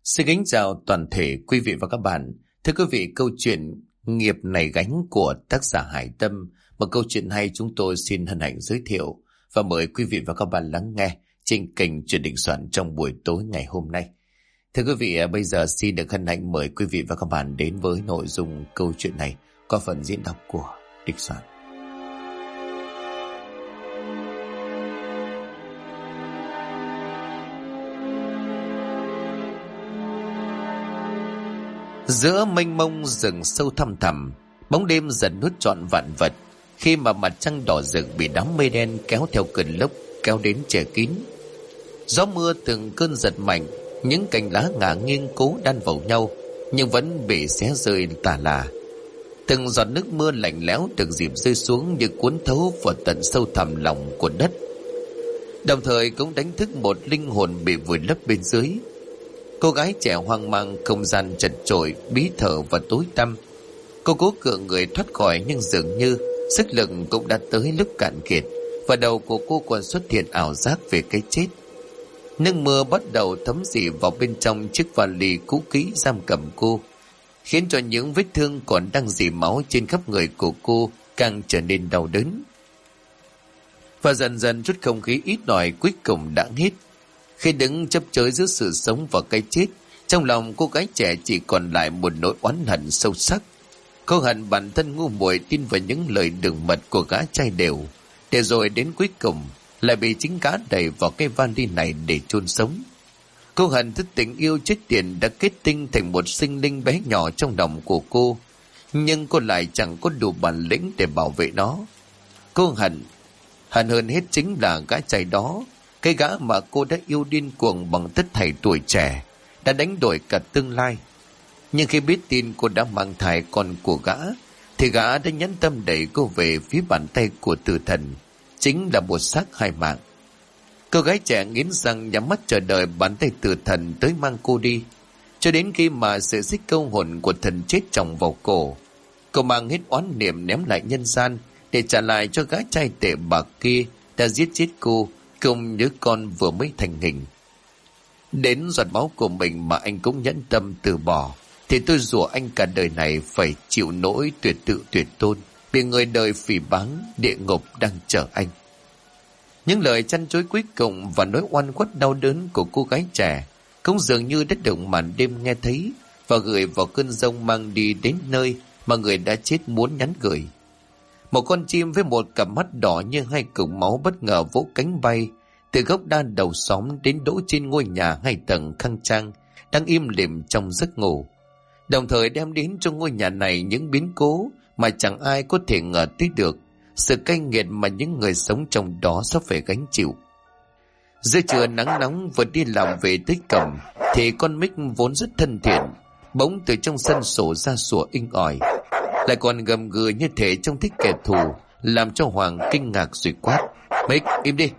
Xin kính chào toàn thể quý vị và các bạn. Thưa quý vị, câu chuyện Nghiệp Này Gánh của tác giả Hải Tâm, một câu chuyện hay chúng tôi xin hân hạnh giới thiệu và mời quý vị và các bạn lắng nghe trên kênh Chuyện Định Soạn trong buổi tối ngày hôm nay. Thưa quý vị, bây giờ xin được hân hạnh mời quý vị và các bạn đến với nội dung câu chuyện này qua phần diễn đọc của Định Soạn. Giữa mênh mông rừng sâu thăm thẳm, bóng đêm dần nuốt trọn vạn vật, khi mà mặt trăng đỏ rực bị đám mây đen kéo theo cơn lốc kéo đến che kín. Gió mưa từng cơn giật mạnh, những cành lá ngả nghiêng cố đan vào nhau nhưng vẫn bị xé rơi tả là. Từng giọt nước mưa lạnh lẽo được dịp rơi xuống như cuốn thấu vào tận sâu thẳm lòng của đất, đồng thời cũng đánh thức một linh hồn bị vùi lấp bên dưới. Cô gái trẻ hoang mang, không gian chật chội, bí thở và tối tăm. Cô cố cựa người thoát khỏi nhưng dường như sức lực cũng đã tới lúc cạn kiệt, và đầu của cô còn xuất hiện ảo giác về cái chết. Nước mưa bắt đầu thấm rỉ vào bên trong chiếc vali cũ kỹ giam cầm cô, khiến cho những vết thương còn đang rỉ máu trên khắp người của cô càng trở nên đau đớn. Và dần dần chút không khí ít ỏi cuối cùng đã hết. Khi đứng chấp chới giữa sự sống và cái chết, trong lòng cô gái trẻ chỉ còn lại một nỗi oán hận sâu sắc. Cô hận bản thân ngu muội tin vào những lời đường mật của gã trai đều, để rồi đến cuối cùng lại bị chính gã đẩy vào cái vali này để chôn sống. Cô hận thứ tình yêu chết tiệt đã kết tinh thành một sinh linh bé nhỏ trong lòng của cô, nhưng cô lại chẳng có đủ bản lĩnh để bảo vệ nó. Cô hận hơn hết chính là gã trai đó, cái gã mà cô đã yêu điên cuồng bằng tất thảy tuổi trẻ, đã đánh đổi cả tương lai. Nhưng khi biết tin cô đã mang thai con của gã, thì gã đã nhẫn tâm đẩy cô về phía bàn tay của tử thần, chính là một xác hai mạng. Cô gái trẻ nghiến răng nhắm mắt chờ đợi bàn tay tử thần tới mang cô đi, cho đến khi mà sợi xích câu hồn của thần chết chồng vào cổ. Cô mang hết oán niệm ném lại nhân gian để trả lại cho gã trai tệ bạc kia đã giết chết cô cùng đứa con vừa mới thành hình. Đến giọt máu của mình mà anh cũng nhẫn tâm từ bỏ, thì tôi rủa anh cả đời này phải chịu nỗi tuyệt tự tuyệt tôn, bị người đời phỉ báng, địa ngục đang chờ anh. Những lời chăn chối cuối cùng và nỗi oan khuất đau đớn của cô gái trẻ cũng dường như đã được màn đêm nghe thấy và gửi vào cơn giông mang đi đến nơi mà người đã chết muốn nhắn gửi. Một con chim với một cặp mắt đỏ như hai cục máu bất ngờ vỗ cánh bay từ gốc đa đầu xóm đến đỗ trên ngôi nhà 2 tầng khang trang đang im lìm trong giấc ngủ, đồng thời đem đến cho ngôi nhà này những biến cố mà chẳng ai có thể ngờ tới được, sự cay nghiệt mà những người sống trong đó sắp phải gánh chịu. Giữa trưa nắng nóng vừa đi làm về tới cổng, thì con Mick vốn rất thân thiện bỗng từ trong sân sổ ra sủa inh ỏi, lại còn gầm gừ như thể trông thích kẻ thù, làm cho Hoàng kinh ngạc rồi quát: Mick, im đi!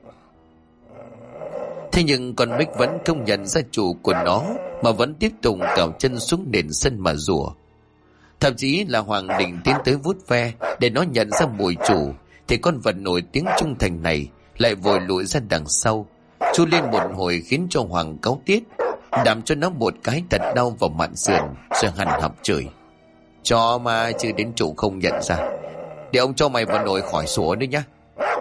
Thế nhưng con Mick vẫn không nhận ra chủ của nó, mà vẫn tiếp tục cào chân xuống nền sân mà rủa. Thậm chí là Hoàng định tiến tới vuốt ve để nó nhận ra mùi chủ, thì con vật nổi tiếng trung thành này lại vội lùi ra đằng sau, chu lên một hồi khiến cho Hoàng cáu tiết, đạp cho nó một cái thật đau vào mạn sườn, rồi hằn học chửi: Cho mà chứ đến chủ không nhận ra, để ông cho mày vào nồi khỏi sủa nữa nhá.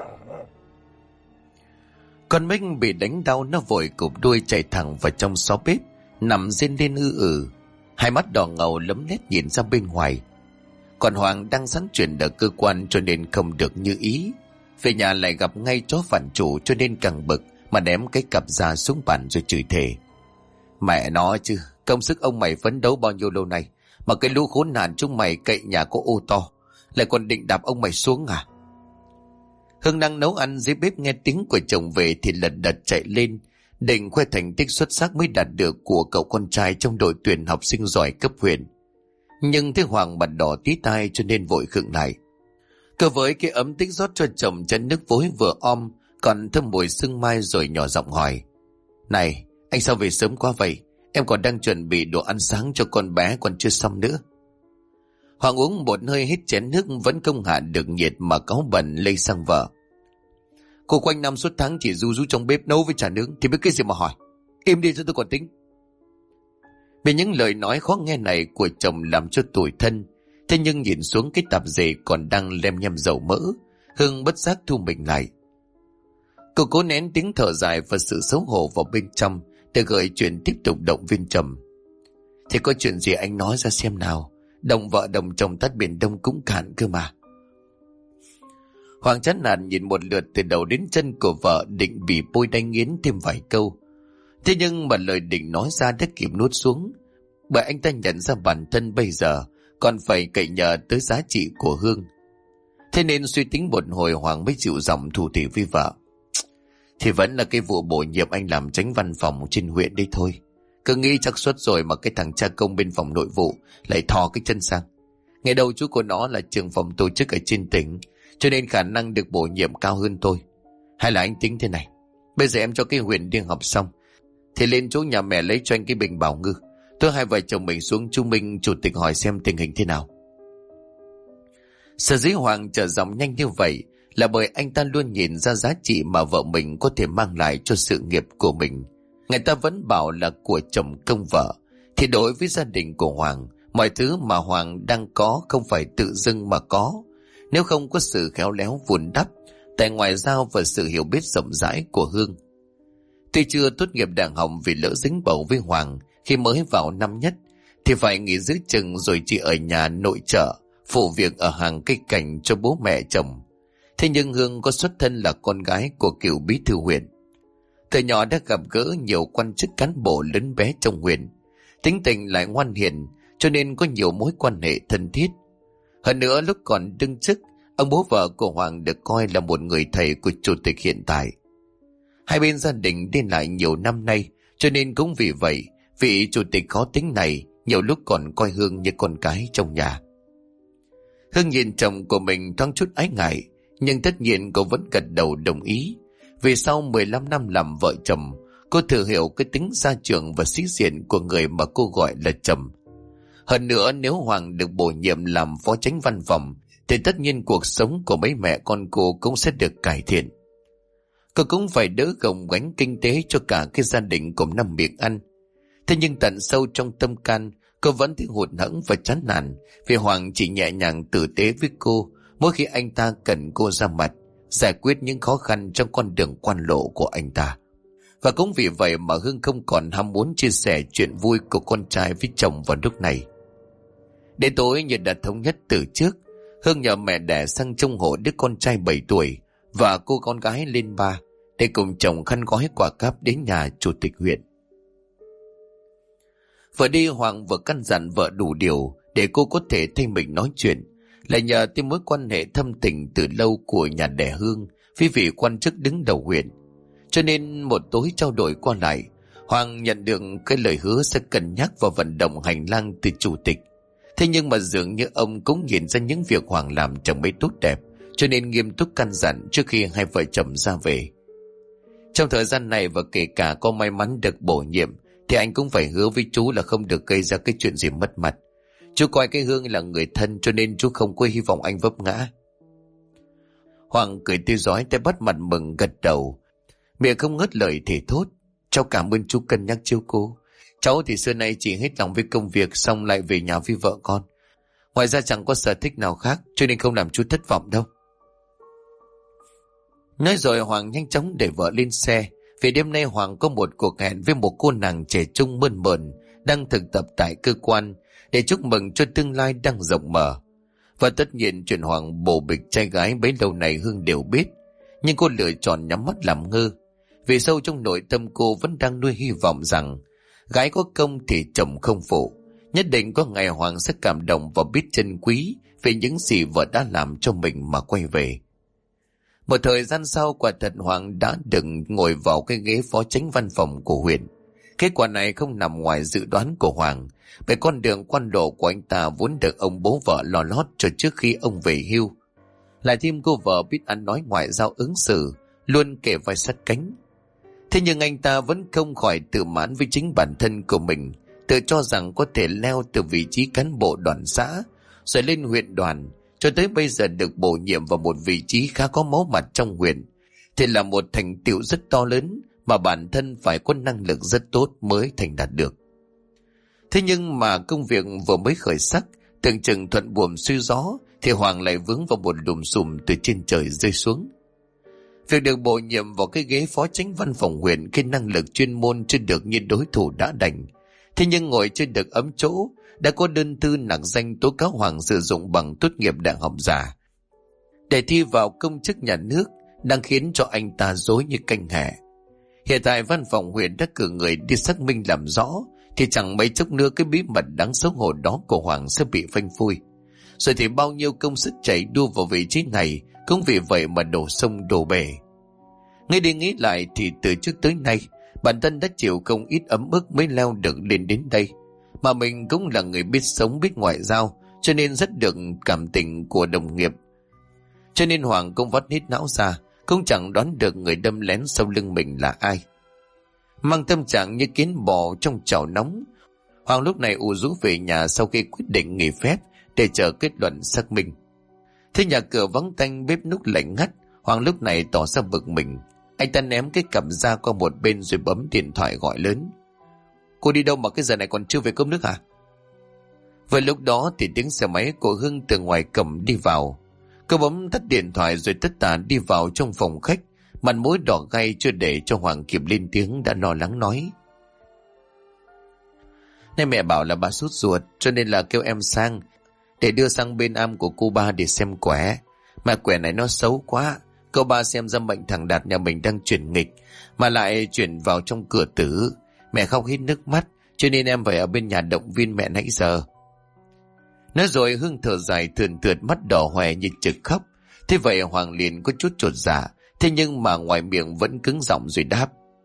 Con Mick bị đánh đau, nó vội cụp đuôi chạy thẳng vào trong xó bếp, nằm rên lên hai mắt đỏ ngầu lấm lét nhìn ra bên ngoài. Còn Hoàng đang sẵn chuyện ở cơ quan cho nên không được như ý, về nhà lại gặp ngay chó phản chủ cho nên càng bực mà ném cái cặp da xuống bàn rồi chửi thề: Mẹ nó chứ, công sức ông mày phấn đấu bao nhiêu lâu nay mà cái lũ khốn nạn chúng mày cậy nhà có ô to, lại còn định đạp ông mày xuống à? Hương đang nấu ăn dưới bếp nghe tiếng của chồng về thì lật đật chạy lên, định khoe thành tích xuất sắc mới đạt được của cậu con trai trong đội tuyển học sinh giỏi cấp huyện. Nhưng thấy Hoàng mặt đỏ tí tai cho nên vội khựng lại. Cơ với cái ấm tích rót cho chồng chén nước vối vừa om còn thơm mùi sương mai, rồi nhỏ giọng hỏi: Này, anh sao về sớm quá vậy? Em còn đang chuẩn bị đồ ăn sáng cho con bé còn chưa xong nữa. Hoàng uống một hơi hết chén nước vẫn không hạ được nhiệt mà cáu bẩn lây sang vợ: Cô quanh năm suốt tháng chỉ ru rú trong bếp nấu với trà nướng thì biết cái gì mà hỏi. Im đi cho tôi còn tính. Vì những lời nói khó nghe này của chồng làm cho tủi thân. Thế nhưng nhìn xuống cái tạp dề còn đang lem nhem dầu mỡ, Hương bất giác thu mình lại. Cô cố nén tiếng thở dài và sự xấu hổ vào bên trong để gợi chuyện tiếp tục động viên Trầm. Thì có chuyện gì anh nói ra xem nào, đồng vợ đồng chồng tắt biển Đông cũng cạn cơ mà. Hoàng chán nản nhìn một lượt từ đầu đến chân của vợ, định bị bôi đanh nghiến thêm vài câu. Thế nhưng mà lời định nói ra đã kịp nuốt xuống, bởi anh ta nhận ra bản thân bây giờ còn phải cậy nhờ tới giá trị của Hương. Thế nên suy tính một hồi, Hoàng mới dịu giọng thủ thỉ với vợ. Thì vẫn là cái vụ bổ nhiệm anh làm chánh văn phòng trên huyện đây thôi. Cứ nghĩ chắc suốt rồi mà cái thằng cha công bên phòng nội vụ lại thò cái chân sang. Ngày đầu chú của nó là trưởng phòng tổ chức ở trên tỉnh, cho nên khả năng được bổ nhiệm cao hơn tôi. Hay là anh tính thế này, bây giờ em cho cái huyện đi học xong thì lên chỗ nhà mẹ lấy cho anh cái bình bảo ngư. Tôi hai vợ chồng mình xuống Chu Minh chủ tịch hỏi xem tình hình thế nào. Sở dĩ Hoàng trở giọng nhanh như vậy là bởi anh ta luôn nhìn ra giá trị mà vợ mình có thể mang lại cho sự nghiệp của mình. Người ta vẫn bảo là của chồng công vợ, thì đối với gia đình của Hoàng, mọi thứ mà Hoàng đang có không phải tự dưng mà có, nếu không có sự khéo léo vun đắp, tài ngoại giao và sự hiểu biết rộng rãi của Hương. Tuy chưa tốt nghiệp đại học vì lỡ dính bầu với Hoàng khi mới vào năm nhất, thì phải nghỉ giữa chừng rồi chỉ ở nhà nội trợ, phụ việc ở hàng cây cảnh cho bố mẹ chồng. Thế nhưng Hương có xuất thân là con gái của cựu bí thư huyện. Từ nhỏ đã gặp gỡ nhiều quan chức cán bộ lớn bé trong huyện, tính tình lại ngoan hiền, cho nên có nhiều mối quan hệ thân thiết. Hơn nữa lúc còn đương chức, ông bố vợ của Hoàng được coi là một người thầy của chủ tịch hiện tại. Hai bên gia đình đi lại nhiều năm nay, cho nên cũng vì vậy, vị chủ tịch khó tính này nhiều lúc còn coi Hương như con cái trong nhà. Hương nhìn chồng của mình thoáng chút ái ngại, nhưng tất nhiên cô vẫn gật đầu đồng ý. Vì sau 15 năm làm vợ chồng, cô thừa hiểu cái tính gia trưởng và sĩ diện của người mà cô gọi là chồng. Hơn nữa, nếu Hoàng được bổ nhiệm làm phó chánh văn phòng, thì tất nhiên cuộc sống của mấy mẹ con cô cũng sẽ được cải thiện. Cô cũng phải đỡ gồng gánh kinh tế cho cả cái gia đình cùng năm miệng ăn. Thế nhưng tận sâu trong tâm can, cô vẫn thấy hụt hẫng và chán nản vì Hoàng chỉ nhẹ nhàng tử tế với cô mỗi khi anh ta cần cô ra mặt, giải quyết những khó khăn trong con đường quan lộ của anh ta. Và cũng vì vậy mà Hương không còn ham muốn chia sẻ chuyện vui của con trai với chồng vào lúc này. Đến tối như đã thống nhất từ trước, Hương nhờ mẹ đẻ sang trông hộ đứa con trai 7 tuổi và cô con gái lên 3 để cùng chồng khăn gói quà cáp đến nhà chủ tịch huyện. Vừa đi, Hoàng vừa căn dặn vợ đủ điều để cô có thể thay mình nói chuyện, lại nhờ tới mối quan hệ thâm tình từ lâu của nhà đẻ Hương với vị quan chức đứng đầu huyện. Cho nên một tối trao đổi qua lại, Hoàng nhận được cái lời hứa sẽ cân nhắc và vận động hành lang từ chủ tịch. Thế nhưng mà dường như ông cũng nhìn ra những việc Hoàng làm chẳng mấy tốt đẹp, cho nên nghiêm túc căn dặn trước khi hai vợ chồng ra về. Trong thời gian này, và kể cả có may mắn được bổ nhiệm, thì anh cũng phải hứa với chú là không được gây ra cái chuyện gì mất mặt. Chú coi cái Hương là người thân, cho nên chú không có hy vọng anh vấp ngã. Hoàng cười tươi rói, tay bắt mặt mừng gật đầu, miệng không ngớt lời thề thốt. Cháu cảm ơn chú cân nhắc chiếu cố. Cháu thì xưa nay chỉ hết lòng với công việc, xong lại về nhà với vợ con. Ngoài ra chẳng có sở thích nào khác, cho nên không làm chú thất vọng đâu. Nói rồi Hoàng nhanh chóng để vợ lên xe. Vì đêm nay Hoàng có một cuộc hẹn với một cô nàng trẻ trung mơn mởn đang thực tập tại cơ quan, để chúc mừng cho tương lai đang rộng mở. Và tất nhiên chuyện Hoàng bồ bịch trai gái bấy lâu này Hương đều biết, nhưng cô lựa chọn nhắm mắt làm ngơ. Vì sâu trong nội tâm cô vẫn đang nuôi hy vọng rằng gái có công thì chồng không phụ. Nhất định có ngày Hoàng sẽ cảm động và biết trân quý về những gì vợ đã làm cho mình mà quay về. Một thời gian sau, quả thật Hoàng đã được ngồi vào cái ghế phó chánh văn phòng của huyện. Kết quả này không nằm ngoài dự đoán của Hoàng, bởi con đường quan lộ của anh ta vốn được ông bố vợ lo lót cho trước khi ông về hưu. Lại thêm cô vợ biết ăn nói ngoại giao ứng xử, luôn kề vai sát cánh. Thế nhưng anh ta vẫn không khỏi tự mãn với chính bản thân của mình, tự cho rằng có thể leo từ vị trí cán bộ đoàn xã rồi lên huyện đoàn, cho tới bây giờ được bổ nhiệm vào một vị trí khá có máu mặt trong huyện, thì là một thành tựu rất to lớn mà bản thân phải có năng lực rất tốt mới thành đạt được. Thế nhưng mà công việc vừa mới khởi sắc, tưởng chừng thuận buồm xuôi gió, thì Hoàng lại vướng vào một lùm xùm từ trên trời rơi xuống. Việc được bổ nhiệm vào cái ghế phó chánh văn phòng huyện khi năng lực chuyên môn chưa được như đối thủ đã đành. Thế nhưng ngồi chưa được ấm chỗ, đã có đơn thư nặc danh tố cáo Hoàng sử dụng bằng tốt nghiệp đại học giả để thi vào công chức nhà nước, đang khiến cho anh ta rối như canh hẹ. Hiện tại văn phòng huyện đã cử người đi xác minh làm rõ, thì chẳng mấy chốc nữa cái bí mật đáng xấu hổ đó của Hoàng sẽ bị phanh phui. Rồi thì bao nhiêu công sức chạy đua vào vị trí này cũng vì vậy mà đổ sông đổ bể. Ngay đi nghĩ lại thì từ trước tới nay, bản thân đã chịu không ít ấm ức mới leo được lên đến đây. Mà mình cũng là người biết sống biết ngoại giao, cho nên rất được cảm tình của đồng nghiệp. Cho nên Hoàng cũng vắt hết não ra, cũng chẳng đoán được người đâm lén sau lưng mình là ai. Mang tâm trạng như kiến bò trong chảo nóng, Hoàng lúc này ù rũ về nhà sau khi quyết định nghỉ phép để chờ kết luận xác minh. Thế nhà cửa vắng tanh, bếp núc lạnh ngắt, Hoàng lúc này tỏ ra bực mình. Anh ta ném cái cặp ra qua một bên rồi bấm điện thoại gọi lớn. Cô đi đâu mà cái giờ này còn chưa về cơm nước hả? Vừa lúc đó thì tiếng xe máy của Hưng từ ngoài cổng đi vào. Cô bấm tắt điện thoại rồi tất tả đi vào trong phòng khách, mặt mũi đỏ gay chưa để cho Hoàng kịp lên tiếng đã lo lắng nói. Nên mẹ bảo là bà sốt ruột cho nên là kêu em sang để đưa sang bên am của cô ba để xem quẻ. Mà quẻ này nó xấu quá, cô ba xem ra mệnh thằng Đạt nhà mình đang chuyển nghịch, mà lại chuyển vào trong cửa tử. Mẹ khóc hết nước mắt, cho nên em phải ở bên nhà động viên mẹ nãy giờ. Nói rồi Hưng thở dài thườn thượt, mắt đỏ hoe như trực khóc. Thế vậy Hoàng liền có chút chột dạ, thế nhưng mà ngoài miệng vẫn cứng giọng rồi đáp.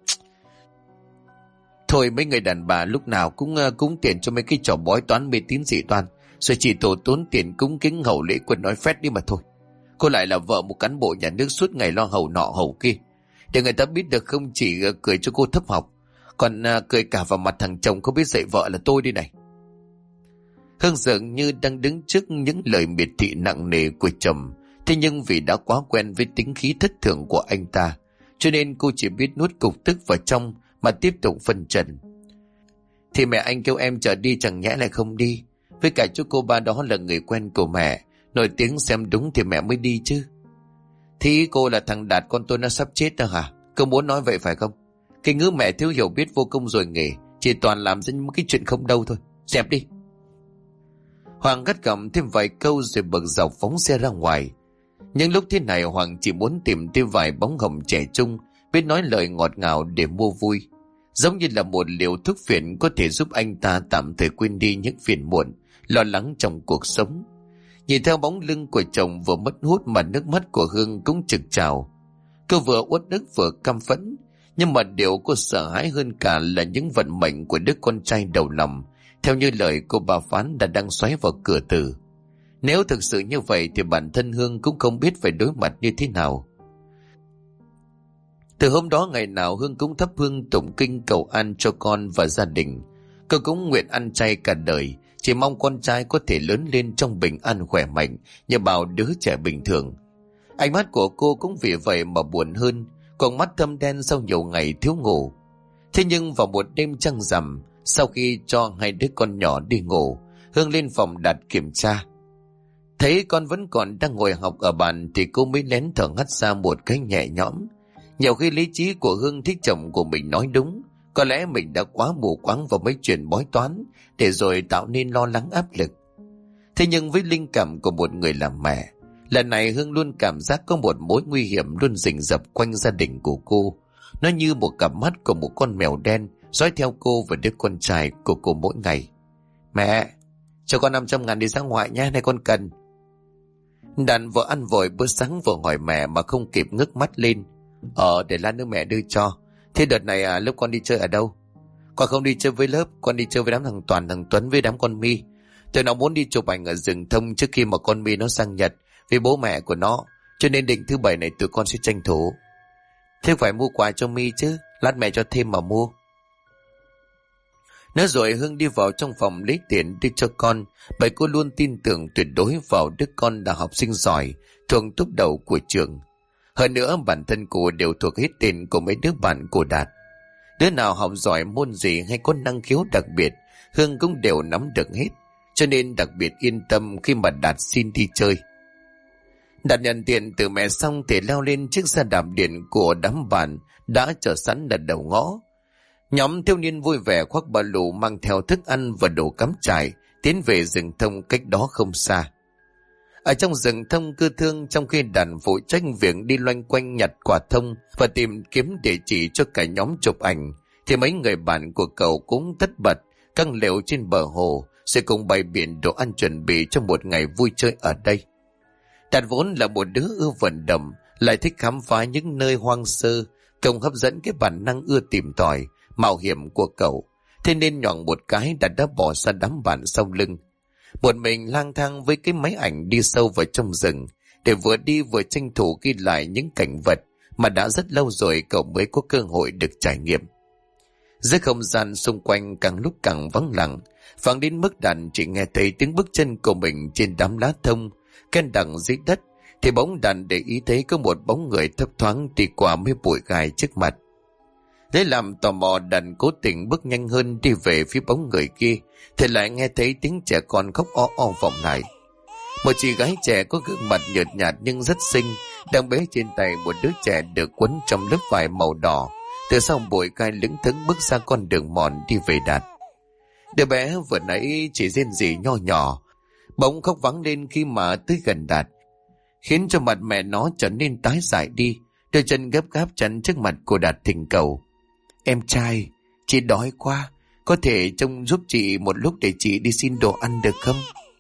Thôi mấy người đàn bà lúc nào cũng cúng tiền cho mấy cái trò bói toán mê tín dị đoan, rồi chỉ tổ tốn tiền cúng kính hậu lễ quân nói phét đi mà thôi. Cô lại là vợ một cán bộ nhà nước suốt ngày lo hầu nọ hầu kia, để người ta biết được không chỉ cười cho cô thấp học, còn cười cả vào mặt thằng chồng không biết dạy vợ là tôi đi này. Hương dường như đang đứng trước những lời miệt thị nặng nề của chồng, thế nhưng vì đã quá quen với tính khí thất thường của anh ta, cho nên cô chỉ biết nuốt cục tức vào trong mà tiếp tục phân trần. Thì mẹ anh kêu em chờ đi chẳng nhẽ lại không đi, với cả chú cô ba đó là người quen của mẹ, nổi tiếng xem đúng thì mẹ mới đi chứ. Thì cô là thằng Đạt con tôi nó sắp chết đó hả? Cô muốn nói vậy phải không? Cái ngữ mẹ thiếu hiểu biết vô công rồi nghề, chỉ toàn làm ra những cái chuyện không đâu thôi. Dẹp đi. Hoàng gắt gỏng thêm vài câu rồi bực dọc phóng xe ra ngoài. Nhưng lúc thế này Hoàng chỉ muốn tìm thêm vài bóng hồng trẻ trung biết nói lời ngọt ngào để mua vui, giống như là một liều thuốc phiện có thể giúp anh ta tạm thời quên đi những phiền muộn, lo lắng trong cuộc sống. Nhìn theo bóng lưng của chồng vừa mất hút mà nước mắt của Hương cũng trực trào. Cô vừa uất ức vừa căm phẫn, nhưng mà điều cô sợ hãi hơn cả là những vận mệnh của đứa con trai đầu lòng, theo như lời cô bà phán đã đang xoáy vào cửa tử. Nếu thực sự như vậy thì bản thân Hương cũng không biết phải đối mặt như thế nào. Từ hôm đó ngày nào Hương cũng thắp hương tụng kinh cầu an cho con và gia đình. Cô cũng nguyện ăn chay cả đời, chỉ mong con trai có thể lớn lên trong bình an khỏe mạnh như bao đứa trẻ bình thường. Ánh mắt của cô cũng vì vậy mà buồn hơn, con mắt thâm đen sau nhiều ngày thiếu ngủ. Thế nhưng vào một đêm trăng rằm, sau khi cho hai đứa con nhỏ đi ngủ, Hương lên phòng đặt kiểm tra. Thấy con vẫn còn đang ngồi học ở bàn thì cô mới lén thở hắt ra một cái nhẹ nhõm. Nhiều khi lý trí của Hương thích chồng của mình nói đúng, có lẽ mình đã quá mù quáng vào mấy chuyện bói toán, để rồi tạo nên lo lắng áp lực. Thế nhưng với linh cảm của một người làm mẹ, lần này Hương luôn cảm giác có một mối nguy hiểm luôn rình rập quanh gia đình của cô. Nó như một cặp mắt của một con mèo đen dõi theo cô và đứa con trai của cô mỗi ngày. Mẹ, cho con 500.000 đi ra ngoại nhé, này con cần. Đàn vợ ăn vội bữa sáng vừa hỏi mẹ mà không kịp ngước mắt lên. Để lát nữa mẹ đưa cho. Thế đợt này lớp con đi chơi ở đâu? Con không đi chơi với lớp, con đi chơi với đám thằng Toàn, thằng Tuấn với đám con My. Tụi nó muốn đi chụp ảnh ở rừng thông trước khi mà con My nó sang Nhật với bố mẹ của nó, cho nên định thứ bảy này tụi con sẽ tranh thủ. Thế phải mua quà cho My chứ, lát mẹ cho thêm mà mua. Nói rồi Hương đi vào trong phòng lấy tiền đưa cho con, bởi cô luôn tin tưởng tuyệt đối vào đứa con là học sinh giỏi, thuộc top đầu của trường. Hơn nữa bản thân cô đều thuộc hết tên của mấy đứa bạn của Đạt. Đứa nào học giỏi môn gì hay có năng khiếu đặc biệt Hương cũng đều nắm được hết, cho nên đặc biệt yên tâm khi mà Đạt xin đi chơi. Đạt nhận tiền từ mẹ xong thì leo lên chiếc xe đạp điện của đám bạn đã chờ sẵn ở đầu ngõ. Nhóm thiếu niên vui vẻ khoác ba lô mang theo thức ăn và đồ cắm trại tiến về rừng thông cách đó không xa. Ở trong rừng thông cư thương, trong khi Đàn phụ trách việc đi loanh quanh nhặt quả thông và tìm kiếm địa chỉ cho cả nhóm chụp ảnh, thì mấy người bạn của cậu cũng tất bật căng lều trên bờ hồ, sẽ cùng bày biện đồ ăn chuẩn bị cho một ngày vui chơi ở đây. Đạt vốn là một đứa ưa vận động, lại thích khám phá những nơi hoang sơ, cộng hấp dẫn cái bản năng ưa tìm tòi, mạo hiểm của cậu. Thế nên nhọn một cái đã bỏ xa đám bạn sau lưng. Một mình lang thang với cái máy ảnh đi sâu vào trong rừng, để vừa đi vừa tranh thủ ghi lại những cảnh vật mà đã rất lâu rồi cậu mới có cơ hội được trải nghiệm. Giữa không gian xung quanh càng lúc càng vắng lặng, vắng đến mức Đàn chỉ nghe thấy tiếng bước chân của mình trên đám lá thông ken đằng dưới đất, thì bỗng Đàn để ý thấy có một bóng người thấp thoáng đi qua mấy bụi gai trước mặt. Lấy làm tò mò, Đàn cố tình bước nhanh hơn đi về phía bóng người kia, thì lại nghe thấy tiếng trẻ con khóc o o vọng lại. Một chị gái trẻ có gương mặt nhợt nhạt nhưng rất xinh, đang bế trên tay một đứa trẻ được quấn trong lớp vải màu đỏ, từ sau bụi gai lững thững bước ra con đường mòn đi về Đạt. Đứa bé vừa nãy chỉ rên rỉ nho nhỏ, bỗng khóc vắng lên khi mà tới gần Đạt, khiến cho mặt mẹ nó trở nên tái dại đi. Đôi chân gấp gáp chắn trước mặt của Đạt thỉnh cầu: "Em trai, chị đói quá, có thể trông giúp chị một lúc để chị đi xin đồ ăn được không?"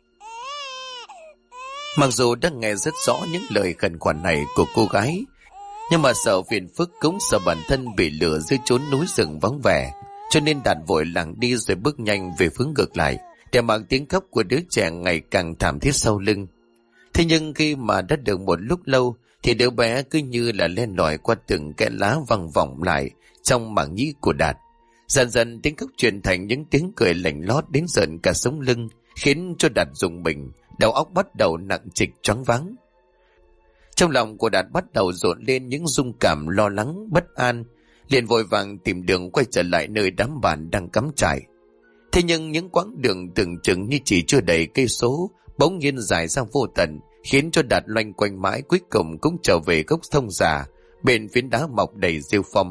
Mặc dù đã nghe rất rõ những lời khẩn khoản này của cô gái, nhưng mà sợ phiền phức cũng sợ bản thân bị lừa dưới chốn núi rừng vắng vẻ, cho nên Đạt vội lảng đi rồi bước nhanh về hướng ngược lại, để mặc tiếng khóc của đứa trẻ ngày càng thảm thiết sau lưng. Thế nhưng khi mà đã được một lúc lâu, thì đứa bé cứ như là len lỏi qua từng kẽ lá vang vọng lại trong màng nhĩ của Đạt. Dần dần tiếng khóc chuyển thành những tiếng cười lạnh lót đến rợn cả sống lưng, khiến cho Đạt rùng mình, đầu óc bắt đầu nặng trịch choáng váng. Trong lòng của Đạt bắt đầu dồn lên những rung cảm lo lắng, bất an, liền vội vàng tìm đường quay trở lại nơi đám bạn đang cắm trại. Thế nhưng những quãng đường tưởng chừng như chỉ chưa đầy cây số bỗng nhiên dài ra vô tận, khiến cho Đạt loanh quanh mãi, cuối cùng cũng trở về gốc thông già bên phiến đá mọc đầy rêu phong.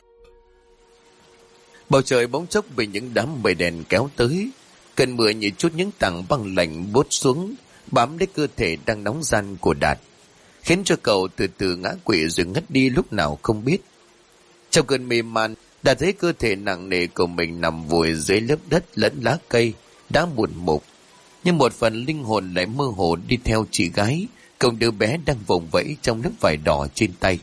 Bầu trời bỗng chốc bị những đám mây đen kéo tới, cơn mưa như chút những tảng băng lạnh buốt xuống, bám lấy cơ thể đang nóng ran của Đạt, khiến cho cậu từ từ ngã quỵ rồi ngất đi lúc nào không biết. Trong cơn mê man, Đạt thấy cơ thể nặng nề của mình nằm vùi dưới lớp đất lẫn lá cây đã muộn mục, nhưng một phần linh hồn lại mơ hồ đi theo chị gái cùng đứa bé đang vùng vẫy trong lớp vải đỏ trên tay.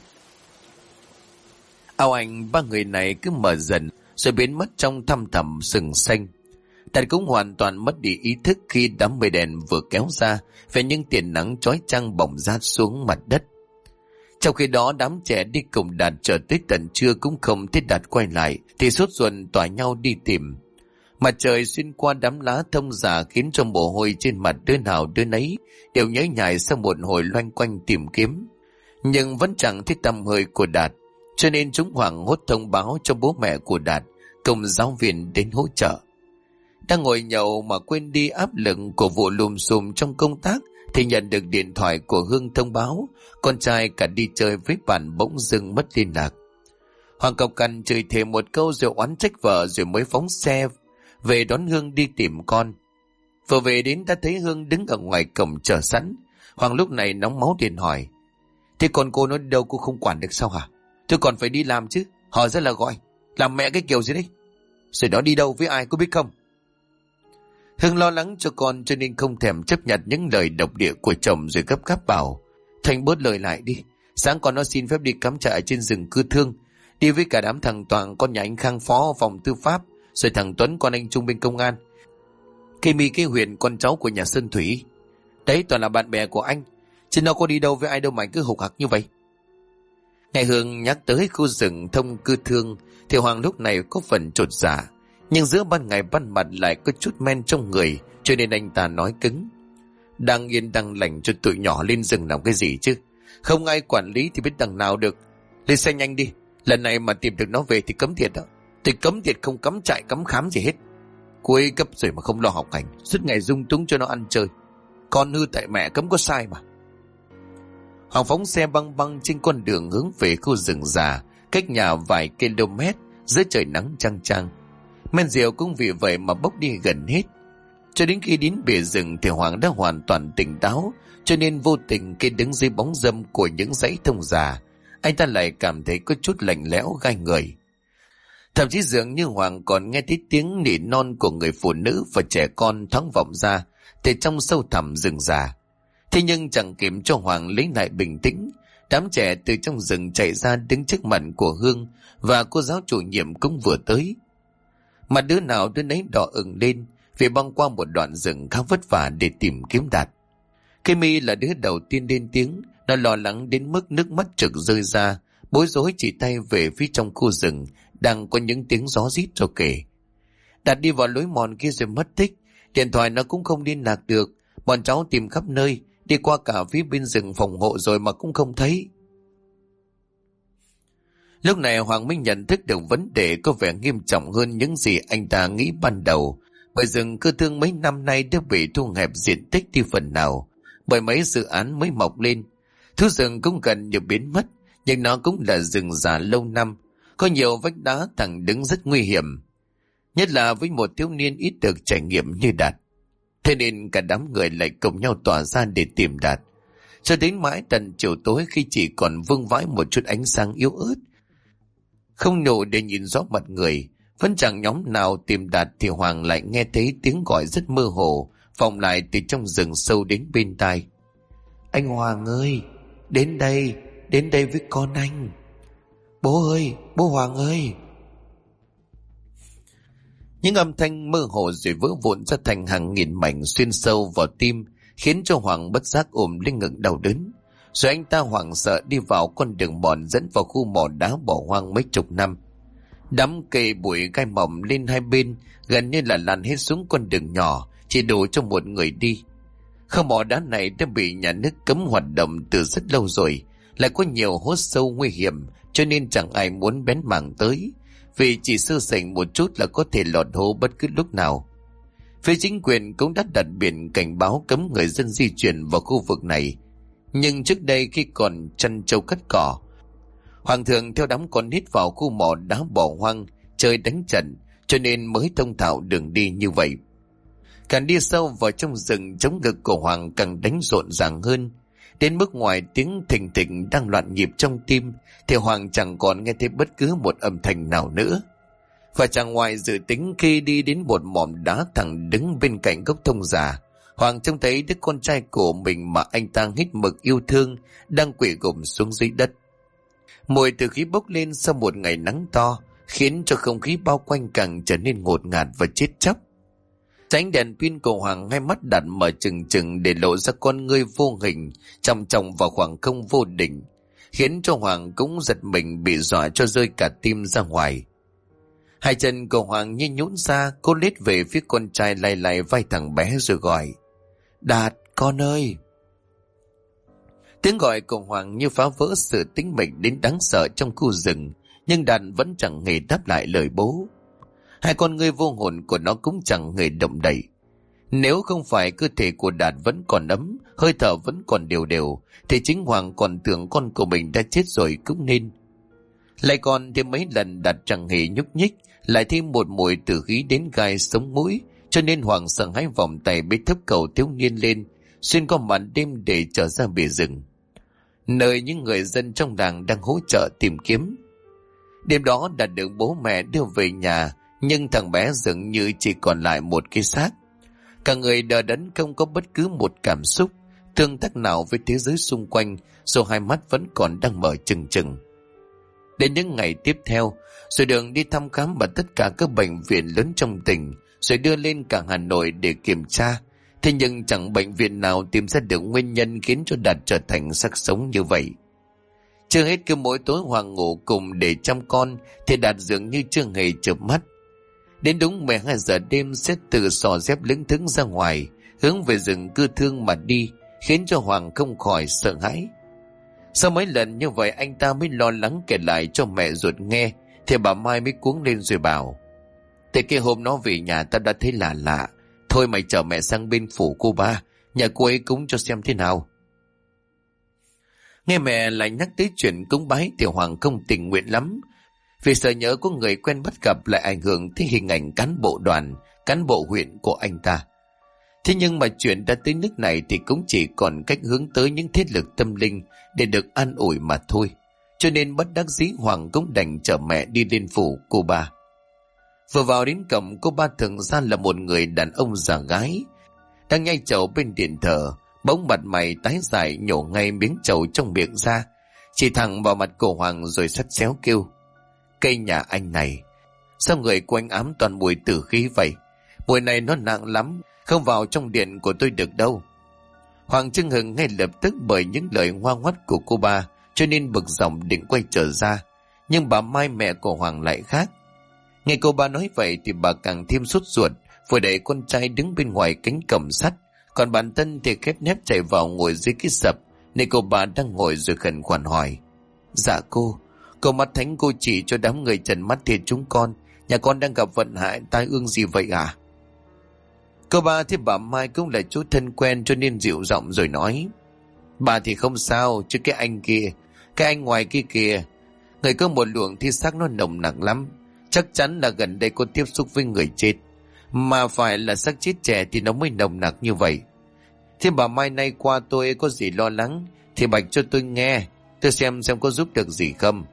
Ảo ảnh ba người này cứ mở dần rồi biến mất trong thăm thẳm rừng xanh. Đạt cũng hoàn toàn mất đi ý thức khi đám mây đen vừa kéo ra về những tia nắng chói chang bỏng rát xuống mặt đất. Trong khi đó, đám trẻ đi cùng Đạt chờ tới tận trưa cũng không thấy Đạt quay lại, thì sốt ruột tỏa nhau đi tìm. Mặt trời xuyên qua đám lá thông già khiến cho mồ hôi trên mặt đứa nào đứa nấy đều nhễ nhại sau một hồi loanh quanh tìm kiếm, nhưng vẫn chẳng thấy tăm hơi của Đạt, cho nên chúng hoảng hốt thông báo cho bố mẹ của Đạt cùng giáo viên đến hỗ trợ. Đang ngồi nhậu mà quên đi áp lực của vụ lùm xùm trong công tác, thì nhận được điện thoại của Hương thông báo con trai cả đi chơi với bạn bỗng dưng mất liên lạc. Hoàng cộc cằn chửi thề một câu rồi oán trách vợ, rồi mới phóng xe về đón Hương đi tìm con. Vừa về đến đã thấy Hương đứng ở ngoài cổng chờ sẵn. Hoàng lúc này nóng máu liền hỏi: "Thế còn cô nó đâu, cô không quản được sao hả? Tôi còn phải đi làm chứ." Hỏi rất là gọi: "Làm mẹ cái kiểu gì đấy? Rồi đó đi đâu với ai có biết không?" Hương lo lắng cho con cho nên không thèm chấp nhận những lời độc địa của chồng, rồi gấp gáp bảo: "Thành bớt lời lại đi. Sáng con nó xin phép đi cắm trại trên rừng cư thương, đi với cả đám thằng Toàn con nhà anh Khang phó phòng tư pháp, rồi thằng Tuấn con anh trung bên công an, cây My cái Huyền con cháu của nhà Sơn Thủy. Đấy toàn là bạn bè của anh, chứ nó có đi đâu với ai đâu mà anh cứ hục hặc như vậy." Nghe Hương nhắc tới khu rừng thông cư thương thì Hoàng lúc này có phần chột dạ, nhưng giữa ban ngày ban mặt lại có chút men trong người, cho nên anh ta nói cứng: "Đang yên đang lành cho tụi nhỏ lên rừng làm cái gì chứ? Không ai quản lý thì biết đằng nào được. Lên xe nhanh đi, lần này mà tìm được nó về thì cấm thiệt đó. Tôi cấm thiệt không cắm trại cắm khám gì hết." cuối cấp rồi mà không lo học hành, suốt ngày dung túng cho nó ăn chơi. Con hư tại mẹ cấm có sai mà. Hoàng phóng xe băng băng trên con đường hướng về khu rừng già, cách nhà vài km, dưới trời nắng chang chang. Men rượu cũng vì vậy mà bốc đi gần hết. Cho đến khi đến bìa rừng thì Hoàng đã hoàn toàn tỉnh táo, cho nên vô tình khi đứng dưới bóng râm của những dãy thông già, anh ta lại cảm thấy có chút lạnh lẽo gai người. Thậm chí dường như Hoàng còn nghe thấy tiếng nỉ non của người phụ nữ và trẻ con thoáng vọng ra từ trong sâu thẳm rừng già. Thế nhưng chẳng kịp cho Hoàng lấy lại bình tĩnh, đám trẻ từ trong rừng chạy ra đứng trước mặt của Hương, và cô giáo chủ nhiệm cũng vừa tới. Mà đứa nào đứa nấy đỏ ửng lên vì băng qua một đoạn rừng khá vất vả để tìm kiếm Đạt. Cây Mi là đứa đầu tiên lên tiếng, nó lo lắng đến mức nước mắt trực rơi ra, bối rối chỉ tay về phía trong khu rừng đang có những tiếng gió rít rồi kể. Đạt đi vào lối mòn kia rồi mất tích, điện thoại nó cũng không liên lạc được, bọn cháu tìm khắp nơi, đi qua cả phía bên rừng phòng hộ rồi mà cũng không thấy. Lúc này Hoàng mới nhận thức được vấn đề có vẻ nghiêm trọng hơn những gì anh ta nghĩ ban đầu, bởi rừng cưa thương mấy năm nay đã bị thu hẹp diện tích đi phần nào, bởi mấy dự án mới mọc lên. Thú rừng cũng gần như biến mất, nhưng nó cũng là rừng già lâu năm, có nhiều vách đá thẳng đứng rất nguy hiểm, nhất là với một thiếu niên ít được trải nghiệm như Đạt. Thế nên cả đám người lại cùng nhau tỏa ra để tìm Đạt, cho đến mãi tận chiều tối khi chỉ còn vương vãi một chút ánh sáng yếu ớt, không đủ để nhìn rõ mặt người. Vẫn chẳng nhóm nào tìm Đạt thì Hoàng lại nghe thấy tiếng gọi rất mơ hồ vọng lại từ trong rừng sâu đến bên tai. Anh Hoàng ơi, đến đây với con anh. Bố ơi, bố Hoàng ơi. Những âm thanh mơ hồ rồi vỡ vụn ra thành hàng nghìn mảnh xuyên sâu vào tim, khiến cho Hoàng bất giác ôm lên ngực đau đớn. Rồi anh ta hoảng sợ đi vào con đường mòn dẫn vào khu mỏ đá bỏ hoang mấy chục năm. Đám cây bụi gai mỏng lên hai bên gần như là lan hết xuống con đường nhỏ, chỉ đủ cho một người đi. Khu mỏ đá này đã bị nhà nước cấm hoạt động từ rất lâu rồi, lại có nhiều hố sâu nguy hiểm, cho nên chẳng ai muốn bén mảng tới, vì chỉ sơ sẩy một chút là có thể lọt hố bất cứ lúc nào. Phía chính quyền cũng đã đặt biển cảnh báo cấm người dân di chuyển vào khu vực này, nhưng trước đây khi còn chăn trâu cắt cỏ, Hoàng thường theo đám con nít vào khu mỏ đá bỏ hoang chơi đánh trận, cho nên mới thông thạo đường đi như vậy. Càng đi sâu vào trong rừng, chống ngực của Hoàng càng đánh rộn ràng hơn, đến mức ngoài tiếng thình thịch đang loạn nhịp trong tim thì Hoàng chẳng còn nghe thấy bất cứ một âm thanh nào nữa. Và chẳng ngoài dự tính khi đi đến một mỏm đá thẳng đứng bên cạnh gốc thông già, Hoàng trông thấy đứa con trai của mình mà anh ta hết mực yêu thương đang quỳ gục xuống dưới đất. Mùi từ khí bốc lên sau một ngày nắng to, khiến cho không khí bao quanh càng trở nên ngột ngạt và chết chóc. Ánh đèn pin của Hoàng hai mắt đặt mở trừng trừng để lộ ra con ngươi vô hình chòng chòng vào khoảng không vô định, khiến cho Hoàng cũng giật mình bị dọa cho rơi cả tim ra ngoài. Hai chân của Hoàng như nhũn ra, cô lết về phía con trai lay lay vai thằng bé rồi gọi: Đạt, con ơi! Tiếng gọi của Hoàng như phá vỡ sự tĩnh mịch đến đáng sợ trong khu rừng, nhưng Đạt vẫn chẳng hề đáp lại lời bố. Hai con ngươi vô hồn của nó cũng chẳng hề động đậy. Nếu không phải cơ thể của Đạt vẫn còn ấm, hơi thở vẫn còn đều đều, thì chính Hoàng còn tưởng con của mình đã chết rồi cũng nên. Lại còn thêm mấy lần Đạt chẳng hề nhúc nhích, lại thêm một mùi tử khí đến gai sống mũi, cho nên Hoàng sợ hãi vòng tay bế thấp cầu thiếu niên lên, xuyên qua màn đêm để trở ra bìa rừng, nơi những người dân trong làng đang hỗ trợ tìm kiếm. Đêm đó Đạt được bố mẹ đưa về nhà, nhưng thằng bé dường như chỉ còn lại một cái xác. Cả người đờ đẫn, không có bất cứ một cảm xúc, tương tác nào với thế giới xung quanh, dù hai mắt vẫn còn đang mở trừng trừng. Đến những ngày tiếp theo, rồi đường đi thăm khám ở tất cả các bệnh viện lớn trong tỉnh, rồi đưa lên cả Hà Nội để kiểm tra. Thế nhưng chẳng bệnh viện nào tìm ra được nguyên nhân khiến cho Đạt trở thành xác sống như vậy. Chưa hết cứ mỗi tối Hoàng ngủ cùng để chăm con, thì Đạt dường như chưa hề chợp mắt. Đến đúng 12 giờ đêm sẽ từ xò dép lững thững ra ngoài, hướng về rừng cưa thương mà đi, khiến cho Hoàng không khỏi sợ hãi. Sau mấy lần như vậy anh ta mới lo lắng kể lại cho mẹ ruột nghe, thì bà Mai mới cuống lên rồi bảo: Từ cái hôm nó về nhà tao đã thấy lạ lạ. Thôi mày chở mẹ sang bên phủ cô ba, nhà cô ấy cúng cho xem thế nào. Nghe mẹ lại nhắc tới chuyện cúng bái thì Hoàng không tình nguyện lắm, vì sợ nhớ có người quen bắt gặp lại ảnh hưởng tới hình ảnh cán bộ đoàn, cán bộ huyện của anh ta. Thế nhưng mà chuyện đã tới nước này thì cũng chỉ còn cách hướng tới những thế lực tâm linh để được an ủi mà thôi. Cho nên bất đắc dĩ Hoàng cũng đành chở mẹ đi lên phủ cô ba. Vừa vào đến cổng, cô ba thực ra là một người đàn ông già gái, đang nhai trầu bên điện thờ. Bỗng mặt mày tái dại nhổ ngay miếng trầu trong miệng ra, chỉ thẳng vào mặt cổ Hoàng rồi sắt xéo kêu: Cây nhà anh này, sao người của anh ám toàn mùi tử khí vậy? Mùi này nó nặng lắm, không vào trong điện của tôi được đâu. Hoàng chưng hừng ngay lập tức bởi những lời ngoa ngoắt của cô ba, cho nên bực dọc định quay trở ra. Nhưng bà Mai, mẹ của Hoàng, lại khác. Nghe cô ba nói vậy thì bà càng thêm sốt ruột, vội đẩy con trai đứng bên ngoài cánh cổng sắt, còn bản thân thì khép nép chạy vào ngồi dưới cái sập nơi cô bà đang ngồi rồi khẩn khoản hỏi: Dạ cô mắt thánh cô chỉ cho đám người trần mắt thiệt chúng con, nhà con đang gặp vận hại tai ương gì vậy à? Cô ba thì bà Mai cũng là chú thân quen cho nên dịu giọng rồi nói: Bà thì không sao, chứ cái anh kia, cái anh ngoài kia kìa, người có một luồng thi xác nó nồng nặc lắm, chắc chắn là gần đây có tiếp xúc với người chết, mà phải là xác chết trẻ thì nó mới nồng nặc như vậy. Thế bà Mai nay qua tôi có gì lo lắng thì bạch cho tôi nghe, tôi xem có giúp được gì không.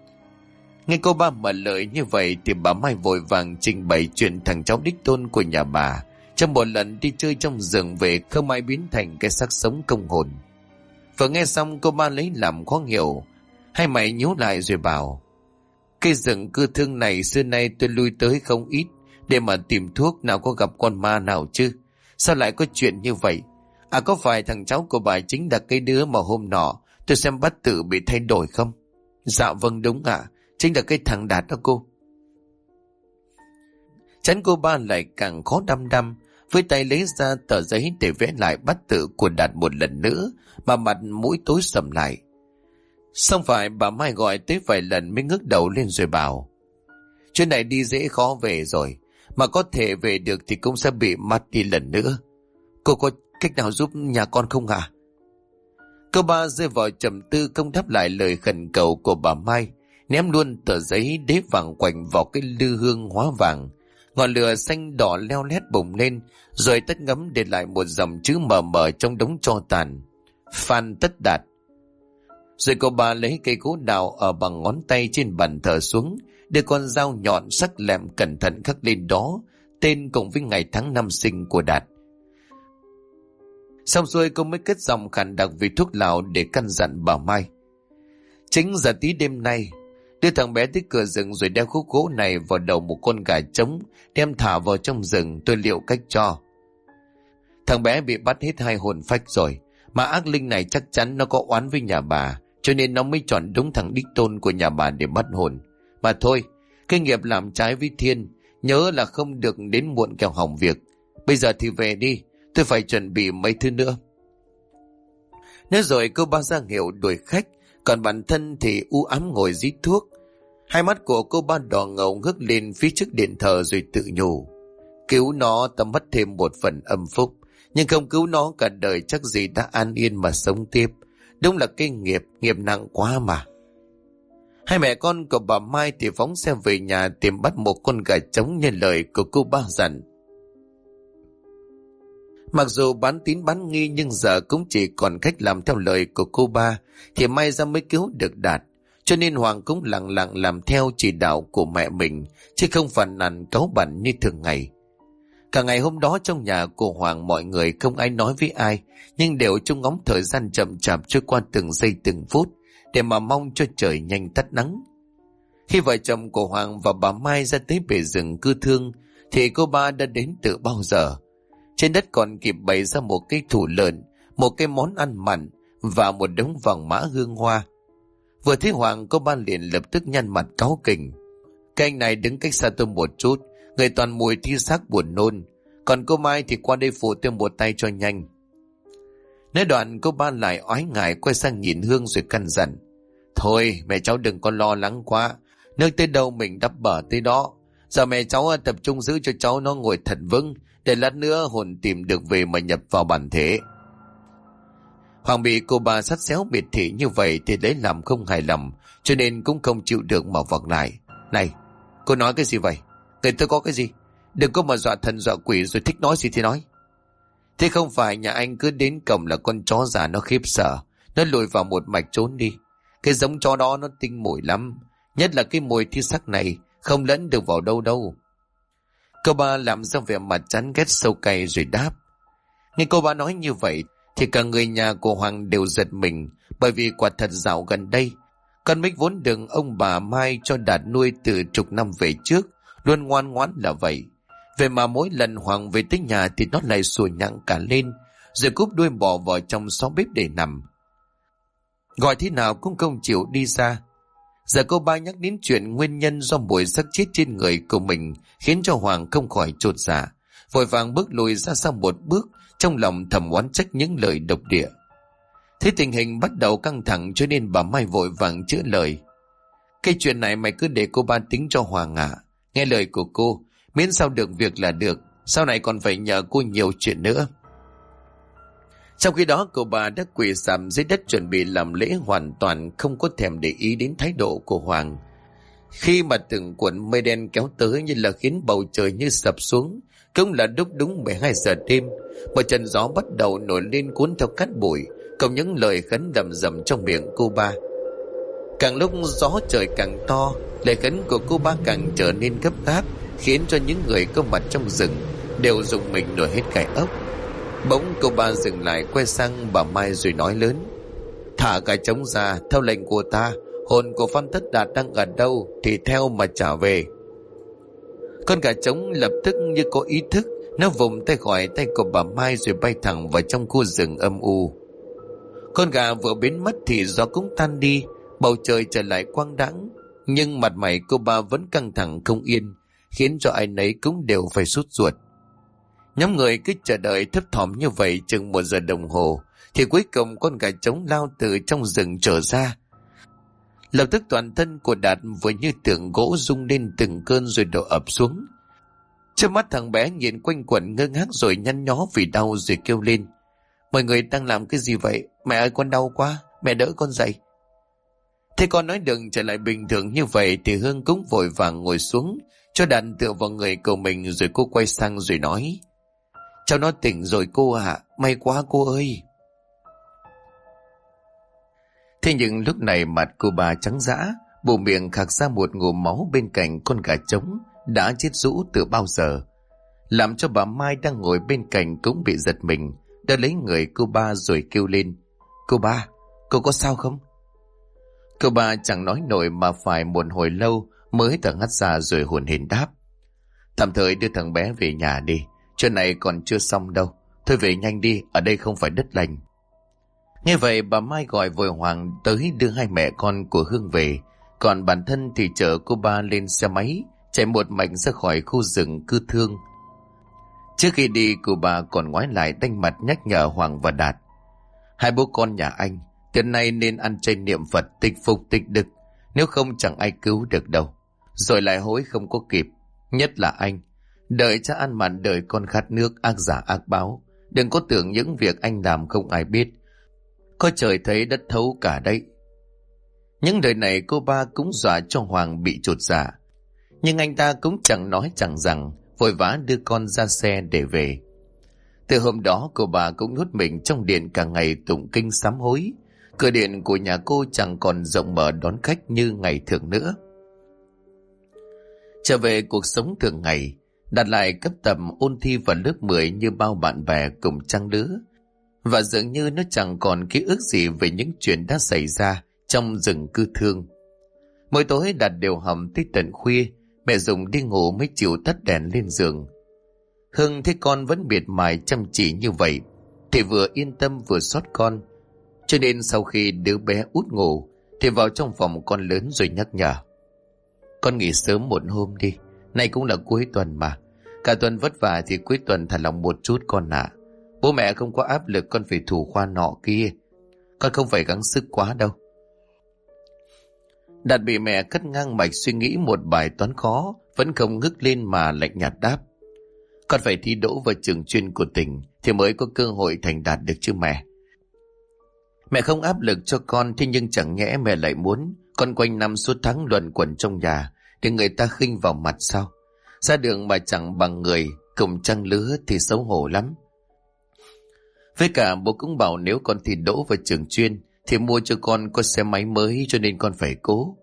Nghe cô ba mở lời như vậy thì bà Mai vội vàng trình bày chuyện thằng cháu đích tôn của nhà bà trong một lần đi chơi trong rừng về không ai biến thành cái xác sống công hồn. Vừa nghe xong cô ba lấy làm khó hiểu, hai mày nhíu lại rồi bảo: Cái rừng cư thương này xưa nay tôi lui tới không ít để mà tìm thuốc, nào có gặp con ma nào chứ, sao lại có chuyện như vậy? À, có phải thằng cháu của bà chính là cái đứa mà hôm nọ tôi xem bát tự bị thay đổi không? Dạ vâng, đúng ạ, chính là cái thằng Đạt đó cô. Chán cô ba lại càng khó đăm đăm, với tay lấy ra tờ giấy để vẽ lại bát tự của Đạt một lần nữa, mà mặt mũi tối sầm lại. Xong phải bà Mai gọi tới vài lần mới ngước đầu lên rồi bảo: Chuyện này đi dễ khó về rồi, mà có thể về được thì cũng sẽ bị mất đi lần nữa. Cô có cách nào giúp nhà con không ạ? Cô ba rơi vào trầm tư không đáp lại lời khẩn cầu của bà Mai, ném luôn tờ giấy đế vàng quạnh vào cái lư hương hóa vàng. Ngọn lửa xanh đỏ leo lét bùng lên, rồi tắt ngấm để lại một dòng chữ mờ mờ trong đống tro tàn: Phan Tất Đạt. Rồi cô bà lấy cây gỗ đào ở bằng ngón tay trên bàn thờ xuống, đưa con dao nhọn sắc lẹm cẩn thận khắc lên đó tên cùng với ngày tháng năm sinh của Đạt. Xong rồi cô mới cất giọng khàn đặc vì thuốc lào để căn dặn bà Mai: Chính giờ tí đêm nay, đưa thằng bé tới cửa rừng rồi đeo khúc gỗ này vào đầu một con gà trống, đem thả vào trong rừng, tôi liệu cách cho. Thằng bé bị bắt hết hai hồn phách rồi, mà ác linh này chắc chắn nó có oán với nhà bà, cho nên nó mới chọn đúng thằng đích tôn của nhà bà để bắt hồn. Mà thôi, cái nghiệp làm trái với thiên, nhớ là không được đến muộn kẻo hỏng việc. Bây giờ thì về đi, tôi phải chuẩn bị mấy thứ nữa. Nói rồi cô ba ra hiệu đuổi khách, còn bản thân thì u ám ngồi rít thuốc. Hai mắt của cô ba đỏ ngầu ngước lên phía trước điện thờ rồi tự nhủ: Cứu nó ta mất thêm một phần âm phúc, nhưng không cứu nó cả đời chắc gì đã an yên mà sống tiếp. Đúng là cái nghiệp nặng quá mà. Hai mẹ con của bà Mai thì phóng xe về nhà tìm bắt một con gà trống như lời của cô ba dặn. Mặc dù bán tín bán nghi nhưng giờ cũng chỉ còn cách làm theo lời của cô ba thì may ra mới cứu được Đạt. Cho nên Hoàng cũng lặng lặng làm theo chỉ đạo của mẹ mình, chứ không phàn nàn cáu bẳn như thường ngày. Cả ngày hôm đó trong nhà của Hoàng mọi người không ai nói với ai, nhưng đều trông ngóng thời gian chậm chạp trôi qua từng giây từng phút để mà mong cho trời nhanh tắt nắng. Khi vợ chồng của Hoàng và bà Mai ra tới bể rừng cư thương thì cô ba đã đến từ bao giờ. Trên đất còn kịp bày ra một cái thủ lợn, một cái món ăn mặn và một đống vàng mã hương hoa. Vừa thấy Hoàng, cô ba liền lập tức nhăn mặt cáu kỉnh: Cái anh này đứng cách xa tôi một chút, người toàn mùi thi xác buồn nôn. Còn cô Mai thì qua đây phụ tôi một tay cho nhanh. Nói đoạn cô ba lại oái ngại quay sang nhìn Hương rồi căn dặn: Thôi mẹ cháu đừng có lo lắng quá, nước tới đâu mình đắp bờ tới đó. Giờ mẹ cháu tập trung giữ cho cháu nó ngồi thật vững, để lát nữa hồn tìm được về mà nhập vào bản thể. Hoàng bị cô bà sắt xéo biệt thị như vậy thì lấy làm không hài lòng, cho nên cũng không chịu được mà vọng lại. Này, cô nói cái gì vậy? Người tôi có cái gì? Đừng có mà dọa thần dọa quỷ rồi thích nói gì thì nói. Thế không phải nhà anh cứ đến cổng là con chó già nó khiếp sợ, nó lùi vào một mạch trốn đi. Cái giống chó đó nó tinh mùi lắm, nhất là cái mùi thi sắc này, không lẫn được vào đâu đâu. Cô ba làm ra vẻ mặt chán ghét sâu cay rồi đáp. Nghe cô ba nói như vậy thì cả người nhà của Hoàng đều giật mình, bởi vì quả thật dạo gần đây con Mích vốn được ông bà Mai cho Đạt nuôi từ chục năm về trước luôn ngoan ngoãn là vậy. Vậy mà mỗi lần Hoàng về tới nhà thì nó lại sủa nhặng cả lên, rồi cúp đuôi bò vào trong xó bếp để nằm. Gọi thế nào cũng không chịu đi ra. Giờ cô ba nhắc đến chuyện nguyên nhân do mùi xác chết trên người của mình khiến cho Hoàng không khỏi chột dạ, vội vàng bước lùi ra sau một bước, trong lòng thầm oán trách những lời độc địa. Thế tình hình bắt đầu căng thẳng cho nên bà Mai vội vàng chữa lời. Cái chuyện này mày cứ để cô ba tính cho Hoàng à. Nghe lời của cô, miễn sao được việc là được, sau này còn phải nhờ cô nhiều chuyện nữa. Trong khi đó cô bà đã quỳ sàm dưới đất chuẩn bị làm lễ, hoàn toàn không có thèm để ý đến thái độ của Hoàng. Khi mà từng cuộn mây đen kéo tới như là khiến bầu trời như sập xuống, cũng là lúc đúng 12 giờ đêm, một trận gió bắt đầu nổi lên cuốn theo cát bụi, cùng những lời khấn đầm rầm trong miệng cô ba. Càng lúc gió trời càng to, lời khấn của cô ba càng trở nên gấp gáp, khiến cho những người có mặt trong rừng đều rùng mình nổi hết gai ốc. Bỗng cô ba dừng lại, quay sang bà Mai rồi nói lớn. Thả gà trống ra, theo lệnh của ta, hồn của Phan Thất Đạt đang ở đâu thì theo mà trả về. Con gà trống lập tức như có ý thức, nó vùng tay khỏi tay của bà Mai rồi bay thẳng vào trong khu rừng âm u. Con gà vừa biến mất thì gió cũng tan đi, bầu trời trở lại quang đãng, nhưng mặt mày cô ba vẫn căng thẳng không yên, khiến cho ai nấy cũng đều phải sốt ruột. Nhóm người cứ chờ đợi thấp thỏm như vậy chừng 1 giờ đồng hồ, thì cuối cùng con gà trống lao từ trong rừng trở ra. Lập tức toàn thân của Đạt vừa như tượng gỗ rung lên từng cơn rồi đổ ập xuống. Trước mắt thằng bé nhìn quanh quẩn ngơ ngác rồi nhăn nhó vì đau rồi kêu lên. Mọi người đang làm cái gì vậy? Mẹ ơi, con đau quá, mẹ đỡ con dậy. Thế con nói đừng trở lại bình thường như vậy thì Hương cũng vội vàng ngồi xuống, cho Đạt tựa vào người của mình, rồi cô quay sang rồi nói. Cháu nó tỉnh rồi cô ạ, may quá cô ơi. Thế nhưng lúc này mặt cô bà trắng dã, bộ miệng khạc ra một ngụm máu bên cạnh con gà trống đã chết rũ từ bao giờ, làm cho bà Mai đang ngồi bên cạnh cũng bị giật mình, đỡ lấy người cô ba rồi kêu lên. Cô ba, cô có sao không? Cô ba chẳng nói nổi mà phải một hồi lâu mới thở hắt ra rồi hồn hển đáp. Tạm thời đưa thằng bé về nhà đi, chuyện này còn chưa xong đâu. Thôi về nhanh đi, ở đây không phải đất lành. Nghe vậy bà Mai gọi vội Hoàng tới đưa hai mẹ con của Hương về, còn bản thân thì chở cô ba lên xe máy chạy một mạch ra khỏi khu rừng cư thương. Trước khi đi cô bà còn ngoái lại đanh mặt nhắc nhở Hoàng và Đạt. Hai bố con nhà anh tiền này nên ăn chay niệm Phật, tịch phục tịch đực, nếu không chẳng ai cứu được đâu. Rồi lại hối không có kịp, nhất là anh. Đợi cha ăn mặn đợi con khát nước, ác giả ác báo. Đừng có tưởng những việc anh làm không ai biết, có trời thấy đất thấu cả đấy. Những lời này cô ba cũng dọa cho Hoàng bị chột dạ, nhưng anh ta cũng chẳng nói chẳng rằng, vội vã đưa con ra xe để về. Từ hôm đó cô bà cũng nhốt mình trong điện cả ngày tụng kinh sám hối. Cửa điện của nhà cô chẳng còn rộng mở đón khách như ngày thường nữa. Trở về cuộc sống thường ngày, Đạt lại cấp tầm ôn thi vào lớp 10 như bao bạn bè cùng trang lứa, và dường như nó chẳng còn ký ức gì về những chuyện đã xảy ra trong rừng cư thương. Mỗi tối Đạt đều hầm tới tận khuya, mẹ dùng đi ngủ mới chịu tắt đèn lên giường. Hưng thấy con vẫn miệt mài chăm chỉ như vậy thì vừa yên tâm vừa xót con, cho nên sau khi đứa bé út ngủ thì vào trong phòng con lớn rồi nhắc nhở. Con nghỉ sớm một hôm đi, nay cũng là cuối tuần mà, cả tuần vất vả thì cuối tuần thả lỏng một chút con ạ. Bố mẹ không có áp lực con phải thủ khoa nọ kia, con không phải gắng sức quá đâu. Đạt bị mẹ cắt ngang mạch suy nghĩ một bài toán khó vẫn không ngước lên mà lạnh nhạt đáp: Con phải thi đỗ vào trường chuyên của tỉnh thì mới có cơ hội thành đạt được chứ mẹ. Mẹ không áp lực cho con, thế nhưng chẳng nhẽ mẹ lại muốn con quanh năm suốt tháng luẩn quẩn trong nhà để người ta khinh vào mặt sao? Ra đường mà chẳng bằng người cùng trang lứa thì xấu hổ lắm. Với cả bố cũng bảo nếu con thi đỗ vào trường chuyên thì mua cho con có xe máy mới, cho nên con phải cố.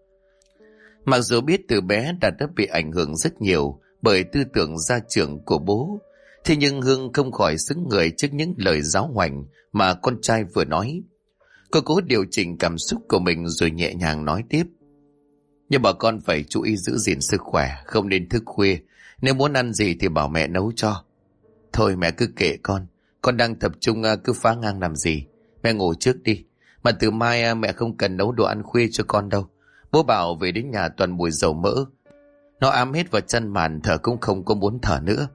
Mặc dù biết từ bé Đạt đã bị ảnh hưởng rất nhiều bởi tư tưởng gia trưởng của bố, thế nhưng Hương không khỏi sững người trước những lời giáo huấn mà con trai vừa nói. Cô cố điều chỉnh cảm xúc của mình rồi nhẹ nhàng nói tiếp: Nhưng mà con phải chú ý giữ gìn sức khỏe, không nên thức khuya. Nếu muốn ăn gì thì bảo mẹ nấu cho. Thôi mẹ cứ kệ con đang tập trung cứ phá ngang làm gì. Mẹ ngủ trước đi, mà từ mai mẹ không cần nấu đồ ăn khuya cho con đâu. Bố bảo về đến nhà toàn mùi dầu mỡ, nó ám hết vào chân màn, thở cũng không có muốn thở nữa.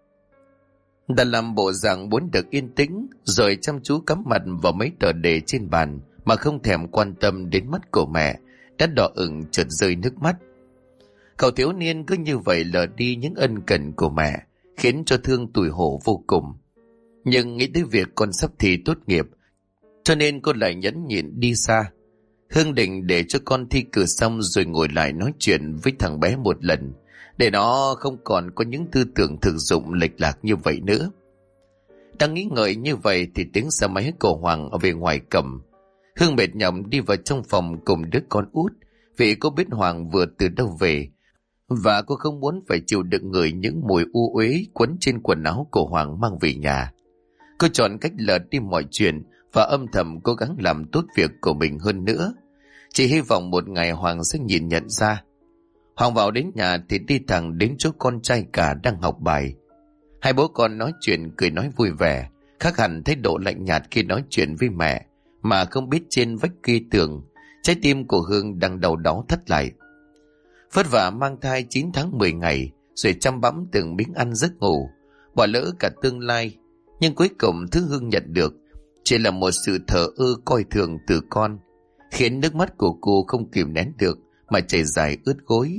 Đã làm bộ dạng muốn được yên tĩnh, rồi chăm chú cắm mặt vào mấy tờ đề trên bàn mà không thèm quan tâm đến mắt của mẹ đã đỏ ửng chợt rơi nước mắt. Cậu thiếu niên cứ như vậy lờ đi những ân cần của mẹ, khiến cho Thương tủi hổ vô cùng. Nhưng nghĩ tới việc con sắp thi tốt nghiệp, cho nên cô lại nhẫn nhịn đi xa. Hương định để cho con thi cử xong rồi ngồi lại nói chuyện với thằng bé một lần, để nó không còn có những tư tưởng thực dụng lệch lạc như vậy nữa. Đang nghĩ ngợi như vậy thì tiếng xe máy của Hoàng ở về ngoài cầm. Hương mệt nhọc đi vào trong phòng cùng đứa con út, vì cô biết Hoàng vừa từ đâu về, và cô không muốn phải chịu đựng ngửi những mùi u uế quấn trên quần áo của Hoàng mang về nhà. Cô chọn cách lờ đi mọi chuyện và âm thầm cố gắng làm tốt việc của mình hơn nữa. Chỉ hy vọng một ngày Hoàng sẽ nhìn nhận ra. Hoàng vào đến nhà thì đi thẳng đến chỗ con trai cả đang học bài. Hai bố con nói chuyện cười nói vui vẻ, khác hẳn thái độ lạnh nhạt khi nói chuyện với mẹ, mà không biết trên vách kia tường, trái tim của Hương đang đau đáu thắt lại. Vất vả mang thai 9 tháng 10 ngày, rồi chăm bẵm từng miếng ăn giấc ngủ, bỏ lỡ cả tương lai. Nhưng cuối cùng thứ Hương nhận được chỉ là một sự thờ ơ coi thường từ con, khiến nước mắt của cô không kìm nén được mà chảy dài ướt gối.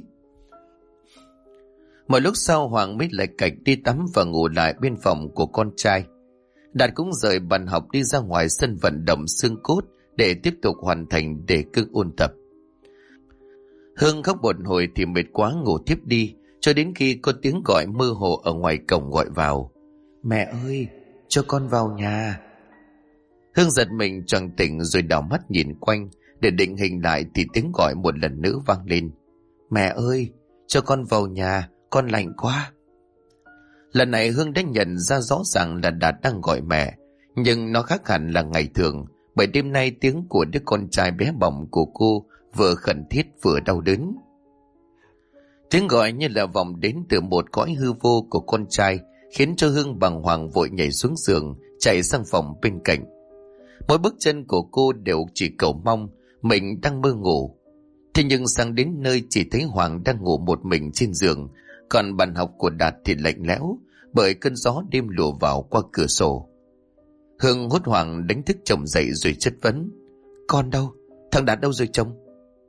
Một lúc sau Hoàng mới lại cạch đi tắm và ngủ lại bên phòng của con trai. Đạt cũng rời bàn học đi ra ngoài sân vận động xương cốt để tiếp tục hoàn thành đề cương ôn tập. Hương khóc một hồi thì mệt quá ngủ tiếp đi, cho đến khi có tiếng gọi mơ hồ ở ngoài cổng gọi vào: Mẹ ơi, cho con vào nhà. Hương giật mình choàng tỉnh rồi đảo mắt nhìn quanh để định hình lại thì tiếng gọi một lần nữa vang lên: Mẹ ơi, cho con vào nhà, con lạnh quá. Lần này Hương đã nhận ra rõ ràng là Đạt đang gọi mẹ, nhưng nó khác hẳn là ngày thường, bởi đêm nay tiếng của đứa con trai bé bỏng của cô vừa khẩn thiết vừa đau đớn. Tiếng gọi như là vọng đến từ một cõi hư vô của con trai, khiến cho Hương bàng hoàng vội nhảy xuống giường, chạy sang phòng bên cạnh. Mỗi bước chân của cô đều chỉ cầu mong mình đang mơ ngủ. Thế nhưng sang đến nơi chỉ thấy Hoàng đang ngủ một mình trên giường, còn bàn học của Đạt thì lạnh lẽo bởi cơn gió đêm lùa vào qua cửa sổ. Hương hốt hoảng đánh thức chồng dậy rồi chất vấn: Con đâu? Thằng Đạt đâu rồi chồng?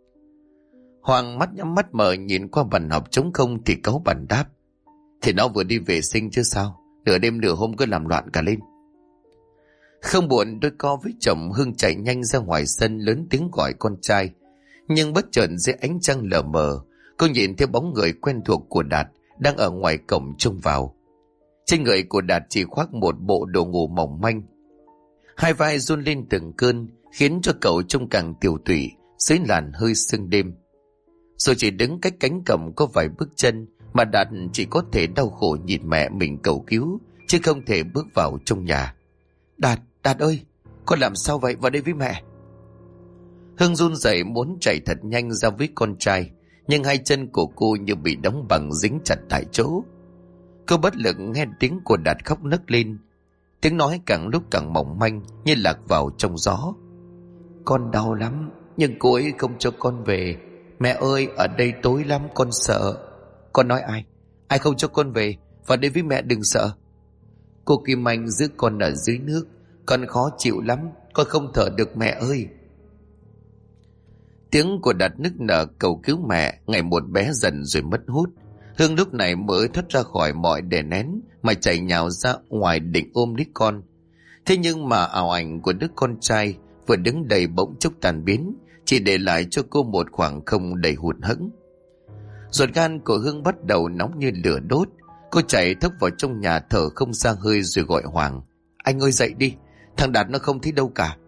Hoàng mắt nhắm mắt mở nhìn qua bàn học trống không thì cáu bẳn đáp: Thì nó vừa đi vệ sinh chứ sao, nửa đêm nửa hôm cứ làm loạn cả lên. Không buồn đôi co với chồng, Hương chạy nhanh ra ngoài sân lớn tiếng gọi con trai. Nhưng bất chợt dưới ánh trăng lờ mờ, cô nhìn thấy bóng người quen thuộc của Đạt đang ở ngoài cổng trông vào. Trên người của Đạt chỉ khoác một bộ đồ ngủ mỏng manh, hai vai run lên từng cơn, khiến cho cậu trông càng tiều tụy dưới làn hơi sương đêm. Rồi chỉ đứng cách cánh cổng có vài bước chân mà Đạt chỉ có thể đau khổ nhìn mẹ mình cầu cứu, chứ không thể bước vào trong nhà. Đạt ơi, con làm sao vậy? Vào đây với mẹ. Hương run rẩy muốn chạy thật nhanh ra với con trai, nhưng hai chân của cô như bị đóng bằng dính chặt tại chỗ. Cô bất lực nghe tiếng của Đạt khóc nấc lên, tiếng nói càng lúc càng mỏng manh như lạc vào trong gió. Con đau lắm, nhưng cô ấy không cho con về. Mẹ ơi, ở đây tối lắm, con sợ. Con nói ai? Ai không cho con về? Vào đây với mẹ, đừng sợ. Cô Kim Anh giữ con ở dưới nước, con khó chịu lắm, con không thở được mẹ ơi. Tiếng của Đạt nức nở cầu cứu mẹ ngày một bé dần rồi mất hút. Hương lúc này mới thoát ra khỏi mọi đè nén mà chạy nhào ra ngoài định ôm đứa con. Thế nhưng mà ảo ảnh của đứa con trai vừa đứng đầy bỗng chốc tan biến, chỉ để lại cho cô một khoảng không đầy hụt hẫng. Ruột gan của Hương bắt đầu nóng như lửa đốt. Cô chạy thốc vào trong nhà thở không ra hơi rồi gọi Hoàng. Anh ơi dậy đi, thằng Đạt nó không thấy đâu cả.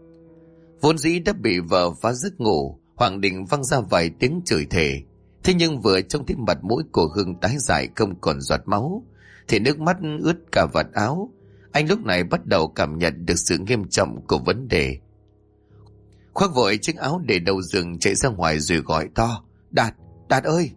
Vốn dĩ đã bị vợ phá giấc ngủ, Hoàng định văng ra vài tiếng chửi thề. Thế nhưng vừa trông thấy mặt mũi của Hương tái dại không còn giọt máu, thì nước mắt ướt cả vạt áo. Anh lúc này bắt đầu cảm nhận được sự nghiêm trọng của vấn đề. Khoác vội chiếc áo để đầu giường chạy ra ngoài rồi gọi to. Đạt, Đạt ơi!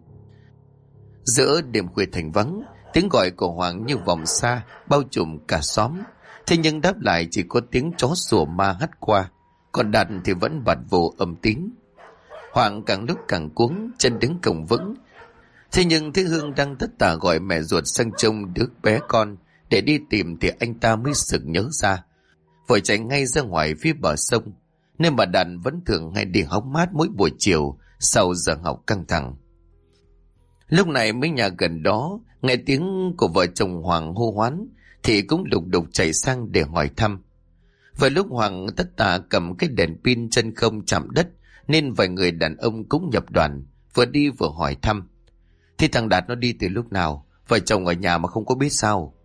Giữa đêm khuya thành vắng, tiếng gọi của Hoàng như vòng xa bao trùm cả xóm. Thế nhưng đáp lại chỉ có tiếng chó sủa ma hắt qua, còn Đạt thì vẫn bạt vô âm tín. Hoàng càng lúc càng cuống, chân đứng cổng vững. Thế nhưng thấy Hương đang tất tả gọi mẹ ruột sang trông đứa bé con để đi tìm thì anh ta mới sực nhớ ra, vội chạy ngay ra ngoài phía bờ sông, nơi mà Đạt vẫn thường hay đi hóng mát mỗi buổi chiều sau giờ học căng thẳng. Lúc này mấy nhà gần đó nghe tiếng của vợ chồng Hoàng hô hoán thì cũng lục đục chạy sang để hỏi thăm. Vào lúc Hoàng tất tả cầm cái đèn pin chân không chạm đất, nên vài người đàn ông cũng nhập đoàn, vừa đi vừa hỏi thăm. Thì thằng Đạt nó đi từ lúc nào? Vợ chồng ở nhà mà không có biết sao?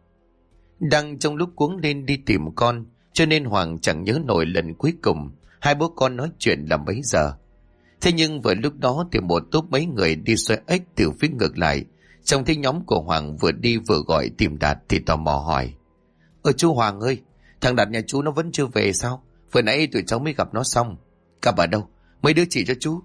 Đang trong lúc cuống lên đi tìm con, cho nên Hoàng chẳng nhớ nổi lần cuối cùng hai bố con nói chuyện là mấy giờ. Thế nhưng vừa lúc đó thì một tốp mấy người đi xoay ếch từ phía ngược lại, trông thấy nhóm của Hoàng vừa đi vừa gọi tìm Đạt thì tò mò hỏi. Chú Hoàng ơi, thằng Đạt nhà chú nó vẫn chưa về sao? Vừa nãy tụi cháu mới gặp nó xong. Gặp ở đâu? Mấy đứa chỉ cho chú.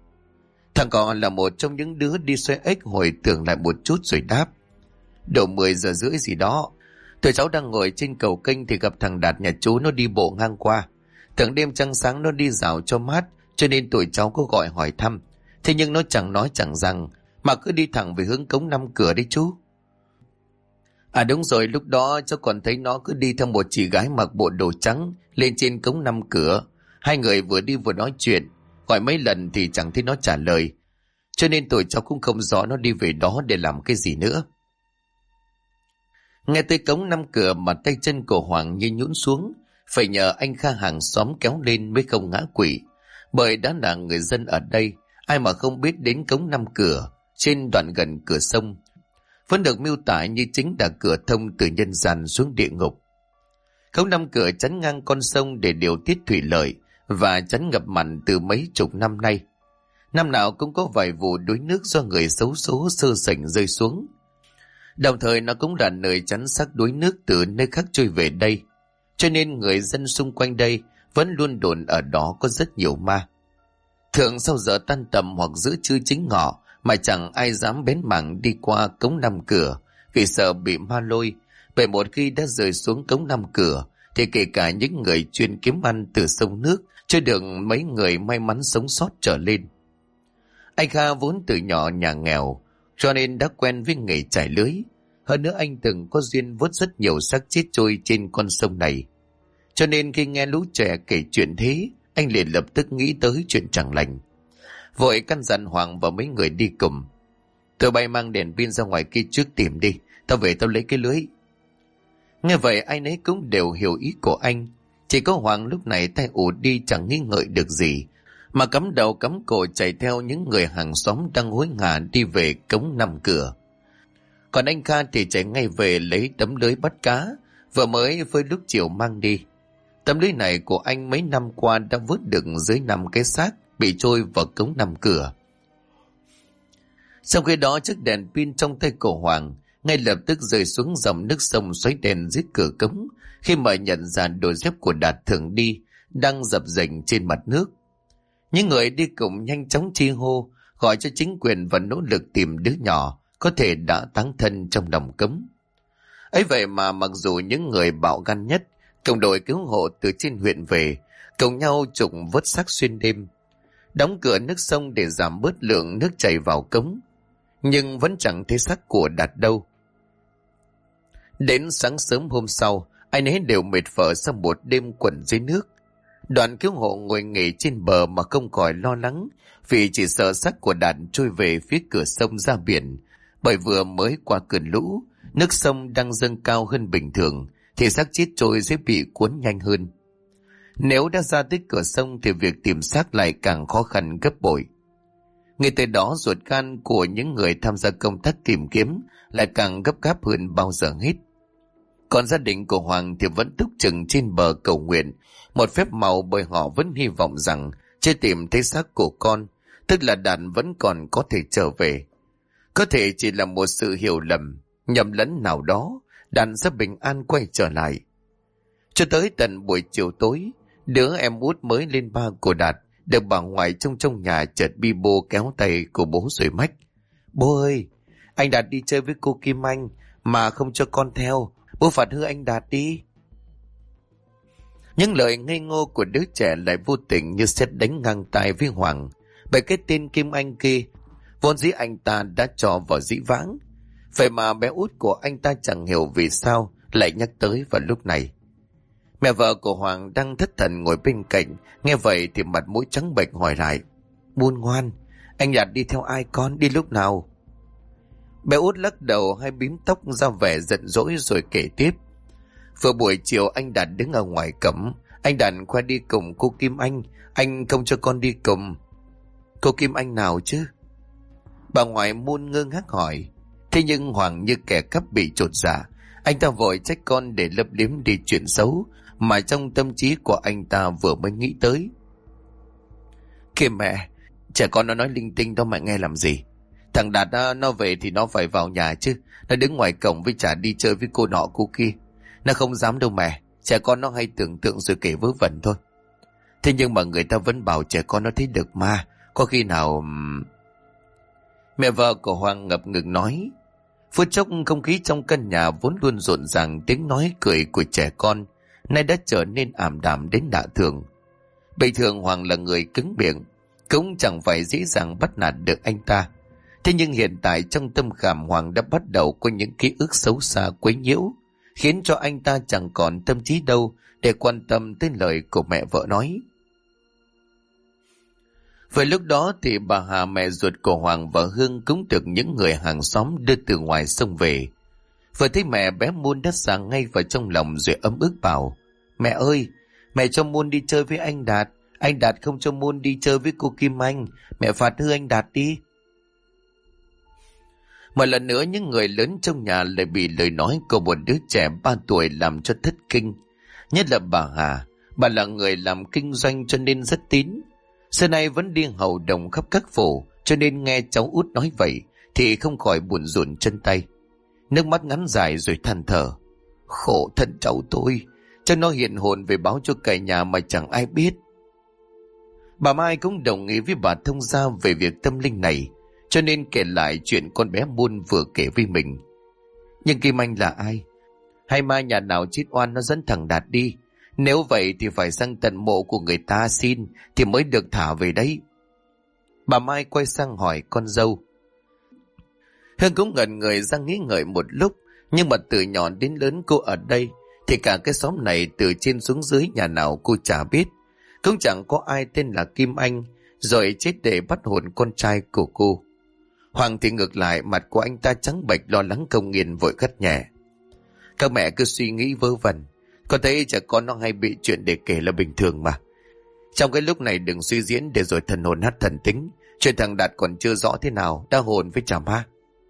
Thằng còn là một trong những đứa đi xoay ếch hồi tưởng lại một chút rồi đáp. Độ 10 giờ rưỡi gì đó, tụi cháu đang ngồi trên cầu kênh thì gặp thằng Đạt nhà chú nó đi bộ ngang qua. Tưởng đêm trăng sáng nó đi dạo cho mát, cho nên tụi cháu có gọi hỏi thăm. Thế nhưng nó chẳng nói chẳng rằng, mà cứ đi thẳng về hướng cống 5 cửa đấy chú. À đúng rồi, lúc đó cháu còn thấy nó cứ đi theo một chị gái mặc bộ đồ trắng lên trên cống 5 cửa. Hai người vừa đi vừa nói chuyện, gọi mấy lần thì chẳng thấy nó trả lời. Cho nên tụi cháu cũng không rõ nó đi về đó để làm cái gì nữa. Nghe tới cống 5 cửa mà tay chân của Hoàng như nhũn xuống, phải nhờ anh Kha hàng xóm kéo lên mới không ngã quỵ. Bởi đã là người dân ở đây, ai mà không biết đến cống 5 cửa trên đoạn gần cửa sông, vẫn được miêu tả như chính là cửa thông từ nhân gian xuống địa ngục. Cống 5 cửa chắn ngang con sông để điều tiết thủy lợi và chắn ngập mặn từ mấy chục năm nay. Năm nào cũng có vài vụ đuối nước do người xấu số sơ sảnh rơi xuống. Đồng thời nó cũng là nơi chắn xác đuối nước từ nơi khác trôi về đây, cho nên người dân xung quanh đây vẫn luôn đồn ở đó có rất nhiều ma. Thường sau giờ tan tầm hoặc giữa trưa chính ngọ mà chẳng ai dám bén mảng đi qua cống 5 cửa vì sợ bị ma lôi. Bởi một khi đã rơi xuống cống 5 cửa thì kể cả những người chuyên kiếm ăn từ sông nước chưa được mấy người may mắn sống sót trở lên. Anh Kha vốn từ nhỏ nhà nghèo cho nên đã quen với nghề trải lưới. Hơn nữa anh từng có duyên vớt rất nhiều xác chết trôi trên con sông này. Cho nên khi nghe lũ trẻ kể chuyện thế, anh liền lập tức nghĩ tới chuyện chẳng lành. Vội căn dặn Hoàng và mấy người đi cùng. Tụi bay mang đèn pin ra ngoài kia trước tìm đi, tao về tao lấy cái lưới. Nghe vậy ai nấy cũng đều hiểu ý của anh. Chỉ có Hoàng lúc này tay ù đi chẳng nghi ngợi được gì, mà cắm đầu cắm cổ chạy theo những người hàng xóm đang hối hả đi về cống 5 cửa. Còn anh Kha thì chạy ngay về lấy tấm lưới bắt cá vừa mới với lúc chiều mang đi. Tấm lưới này của anh mấy năm qua đã vớt được dưới 5 cái xác bị trôi vào cống 5 cửa. Trong khi đó chiếc đèn pin trong tay của Hoàng ngay lập tức rơi xuống dòng nước sông xoáy đèn dưới cửa cống khi mà nhận ra đôi dép của Đạt thường đi đang dập dềnh trên mặt nước. Những người đi cùng nhanh chóng chi hô gọi cho chính quyền và nỗ lực tìm đứa nhỏ có thể đã táng thân trong lòng cống. Ấy vậy mà mặc dù những người bạo gan nhất cộng đội cứu hộ từ trên huyện về cùng nhau trục vớt xác xuyên đêm, đóng cửa nước sông để giảm bớt lượng nước chảy vào cống, nhưng vẫn chẳng thấy xác của Đạt đâu. Đến sáng sớm hôm sau, ai nấy đều mệt phở sau một đêm quẩn dưới nước. Đoàn cứu hộ ngồi nghỉ trên bờ mà không khỏi lo lắng vì chỉ sợ xác của Đạt trôi về phía cửa sông ra biển Bởi vừa mới qua cơn lũ, nước sông đang dâng cao hơn bình thường, thì xác chết trôi sẽ bị cuốn nhanh hơn. Nếu đã ra tới cửa sông thì việc tìm xác lại càng khó khăn gấp bội. Ngay từ đó ruột gan của những người tham gia công tác tìm kiếm lại càng gấp gáp hơn bao giờ hết. Còn gia đình của Hoàng thì vẫn túc chừng trên bờ cầu nguyện, một phép màu bởi họ vẫn hy vọng rằng chưa tìm thấy xác của con, tức là Đạt vẫn còn có thể trở về. Có thể chỉ là một sự hiểu lầm, nhầm lẫn nào đó, Đạt sẽ bình an quay trở lại. Cho tới tận buổi chiều tối, đứa em út mới lên ba của Đạt được bà ngoại trong nhà chợt bi bô kéo tay của bố rồi mách: "Bố ơi, anh Đạt đi chơi với cô Kim Anh mà không cho con theo, bố phạt hư anh Đạt đi." Những lời ngây ngô của đứa trẻ lại vô tình như sét đánh ngang tai với Hoàng. Bởi cái tên Kim Anh kia vốn dĩ anh ta đã cho vào dĩ vãng, vậy mà bé út của anh ta chẳng hiểu vì sao lại nhắc tới vào lúc này. Mẹ vợ của Hoàng đang thất thần ngồi bên cạnh, nghe vậy thì mặt mũi trắng bệch hỏi lại: "Buôn ngoan, anh Đạt đi theo ai con, đi lúc nào?" Bé út lắc đầu, hai bím tóc ra vẻ giận dỗi rồi kể tiếp: "Vừa buổi chiều anh Đạt đứng ở ngoài cổng, anh Đạt khoe đi cùng cô Kim anh không cho con đi cùng." "Cô Kim Anh nào chứ?" Bà ngoại Môn ngơ ngác hỏi. Thế nhưng Hoàng như kẻ cắp bị chột dạ, anh ta vội trách con để lấp liếm đi chuyện xấu mà trong tâm trí của anh ta vừa mới nghĩ tới. "Kìa mẹ, trẻ con nó nói linh tinh đó mẹ nghe làm gì? Thằng Đạt nó về thì nó phải vào nhà chứ, nó đứng ngoài cổng với chả đi chơi với cô nọ cô kia. Nó không dám đâu mẹ, trẻ con nó hay tưởng tượng rồi kể vớ vẩn thôi. Thế nhưng mà người ta vẫn bảo trẻ con nó thấy được ma, có khi nào..." Mẹ vợ của Hoàng ngập ngừng nói. Phút chốc không khí trong căn nhà vốn luôn rộn ràng tiếng nói cười của trẻ con nay đã trở nên ảm đạm đến lạ thường. Bình thường Hoàng là người cứng miệng, cũng chẳng phải dễ dàng bắt nạt được anh ta. Thế nhưng hiện tại trong tâm khảm Hoàng đã bắt đầu có những ký ức xấu xa quấy nhiễu, khiến cho anh ta chẳng còn tâm trí đâu để quan tâm tới lời của mẹ vợ nói. Vậy lúc đó thì bà Hà, mẹ ruột của Hoàng và Hương, cũng được những người hàng xóm đưa từ ngoài sông về. Vừa thấy mẹ, bé Muôn đã sang ngay vào trong lòng rồi ấm ức bảo: "Mẹ ơi, mẹ cho Muôn đi chơi với anh Đạt không cho Muôn đi chơi với cô Kim Anh, mẹ phạt hư anh Đạt đi." Một lần nữa những người lớn trong nhà lại bị lời nói của một đứa trẻ 3 tuổi làm cho thất kinh. Nhất là bà Hà, bà là người làm kinh doanh cho nên rất tín. Xưa nay vẫn đi hầu đồng khắp các phủ, cho nên nghe cháu út nói vậy thì không khỏi buồn rùn chân tay. Nước mắt ngắn dài rồi than thở: "Khổ thân cháu tôi, cho nó hiện hồn về báo cho cả nhà mà chẳng ai biết." Bà Mai cũng đồng ý với bà thông gia về việc tâm linh này, cho nên kể lại chuyện con bé Muôn vừa kể với mình. "Nhưng Kim Anh là ai? Hay ma nhà nào chết oan nó dẫn thằng Đạt đi? Nếu vậy thì phải sang tận mộ của người ta xin thì mới được thả về đấy." Bà Mai quay sang hỏi con dâu. Hương cũng ngẩn người ra nghĩ ngợi một lúc, nhưng mà từ nhỏ đến lớn cô ở đây thì cả cái xóm này từ trên xuống dưới nhà nào cô chả biết, cũng chẳng có ai tên là Kim Anh rồi chết để bắt hồn con trai của cô. Hoàng thì ngược lại, mặt của anh ta trắng bệch lo lắng không nghiền, vội gắt nhẹ: "Các mẹ cứ suy nghĩ vớ vẩn, con thấy trẻ con nó hay bị chuyện để kể là bình thường mà. Trong cái lúc này đừng suy diễn để rồi thần hồn hát thần tính. Chuyện thằng Đạt còn chưa rõ thế nào đã hồn với chả ma."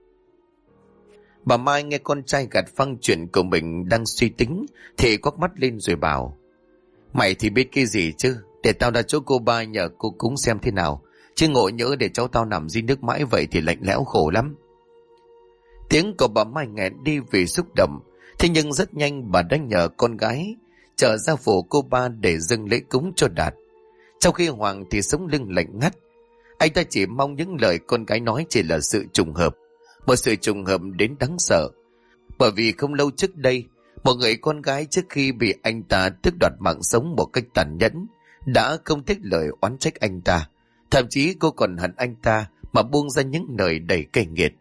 Bà Mai nghe con trai gạt phăng chuyện của mình đang suy tính thì quắc mắt lên rồi bảo: "Mày thì biết cái gì chứ, để tao ra chỗ cô ba nhờ cô cúng xem thế nào, chứ ngộ nhỡ để cháu tao nằm di nước mãi vậy thì lạnh lẽo khổ lắm." Tiếng của bà Mai nghẹn đi vì xúc động, thế nhưng rất nhanh bà đã nhờ con gái trở ra phủ cô ba để dâng lễ cúng cho Đạt. Trong khi Hoàng thì sống lưng lạnh ngắt, anh ta chỉ mong những lời con gái nói chỉ là sự trùng hợp, một sự trùng hợp đến đáng sợ. Bởi vì không lâu trước đây, một người con gái trước khi bị anh ta tước đoạt mạng sống một cách tàn nhẫn đã không thích lời oán trách anh ta, thậm chí cô còn hận anh ta mà buông ra những lời đầy cay nghiệt: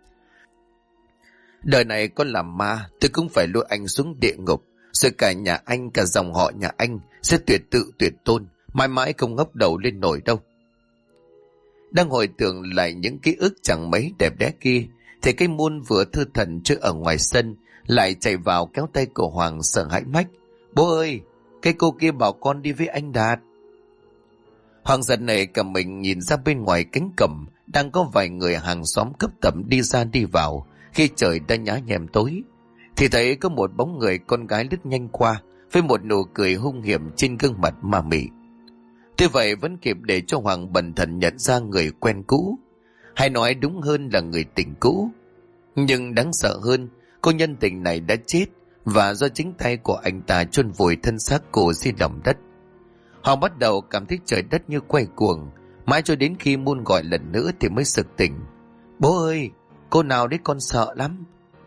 "Đời này con làm ma, tôi cũng phải lôi anh xuống địa ngục, rồi cả nhà anh, cả dòng họ nhà anh sẽ tuyệt tự tuyệt tôn, mãi mãi không ngóc đầu lên nổi đâu." Đang hồi tưởng lại những ký ức chẳng mấy đẹp đẽ kia thì cái Muôn vừa thư thần chơi ở ngoài sân lại chạy vào kéo tay của Hoàng sợ hãi mách: Bố ơi, cái cô kia bảo con đi với anh Đạt. Hoàng giật nảy cả mình nhìn ra bên ngoài cánh cổng, đang có vài người hàng xóm cấp tẩm đi ra đi vào khi trời đã nhá nhem tối. Thì thấy có một bóng người con gái lướt nhanh qua với một nụ cười hung hiểm trên gương mặt ma mị. Tuy vậy vẫn kịp để cho Hoàng bần thần nhận ra người quen cũ, hay nói đúng hơn là người tình cũ. Nhưng đáng sợ hơn, cô nhân tình này đã chết, và do chính tay của anh ta chôn vùi thân xác cô dưới lòng đất. Hoàng bắt đầu cảm thấy trời đất như quay cuồng, mãi cho đến khi Muôn gọi lần nữa thì mới sực tỉnh: Bố ơi, cô nào đấy, con sợ lắm.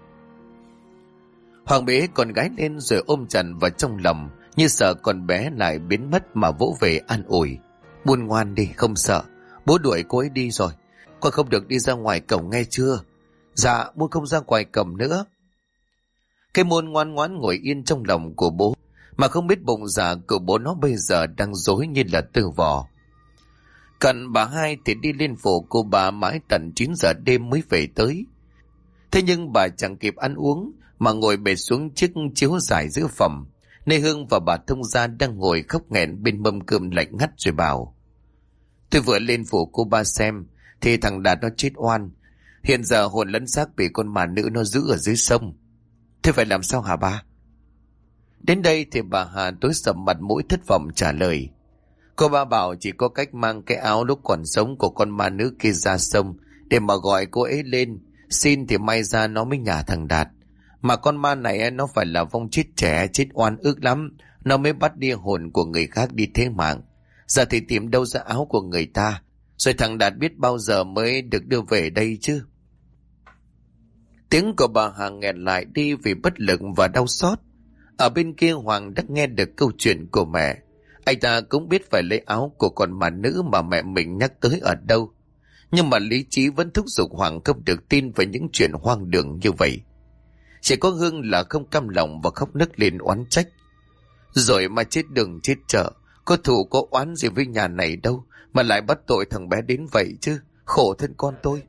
Hoàng bế con gái lên rồi ôm chặt vào trong lòng, như sợ con bé lại biến mất mà vỗ về an ủi: Muôn ngoan đi, không sợ, bố đuổi cô ấy đi rồi, con không được đi ra ngoài cổng nghe chưa? Dạ, Muôn không ra ngoài cổng nữa. Cái Muôn ngoan ngoãn ngồi yên trong lòng của bố, mà không biết bụng dạ của bố nó bây giờ đang rối như là tơ vò. Cận bà hai thì đi lên phủ cô bà mãi tận 9 giờ đêm mới về tới. Thế nhưng bà chẳng kịp ăn uống mà ngồi bệt xuống chiếc chiếu dài giữa phòng, nơi Hương và bà thông gia đang ngồi khóc nghẹn bên mâm cơm lạnh ngắt, rồi bảo: Tôi vừa lên phủ cô ba xem thì thằng Đạt nó chết oan, hiện giờ hồn lẫn xác bị con ma nữ nó giữ ở dưới sông. Thế phải làm sao hả ba? Đến đây thì bà Hà tối sầm mặt mũi thất vọng trả lời: Cô ba bảo chỉ có cách mang cái áo lúc còn sống của con ma nữ kia ra sông để mà gọi cô ấy lên xin, thì may ra nó mới nhả thằng Đạt. Mà con ma này nó phải là vong chết trẻ, chết oan ức lắm, nó mới bắt đi hồn của người khác đi thế mạng. Giờ thì tìm đâu ra áo của người ta, rồi thằng Đạt biết bao giờ mới được đưa về đây chứ? Tiếng của bà Hà nghẹn lại đi vì bất lực và đau xót. Ở bên kia Hoàng đã nghe được câu chuyện của mẹ. Anh ta cũng biết phải lấy áo của con ma nữ mà mẹ mình nhắc tới ở đâu. Nhưng mà lý trí vẫn thúc giục Hoàng không được tin về những chuyện hoang đường như vậy. Chỉ có Hương là không cam lòng và khóc nức lên oán trách: Rồi mà chết đường chết chợ, có thù có oán gì với nhà này đâu mà lại bắt tội thằng bé đến vậy chứ, khổ thân con tôi.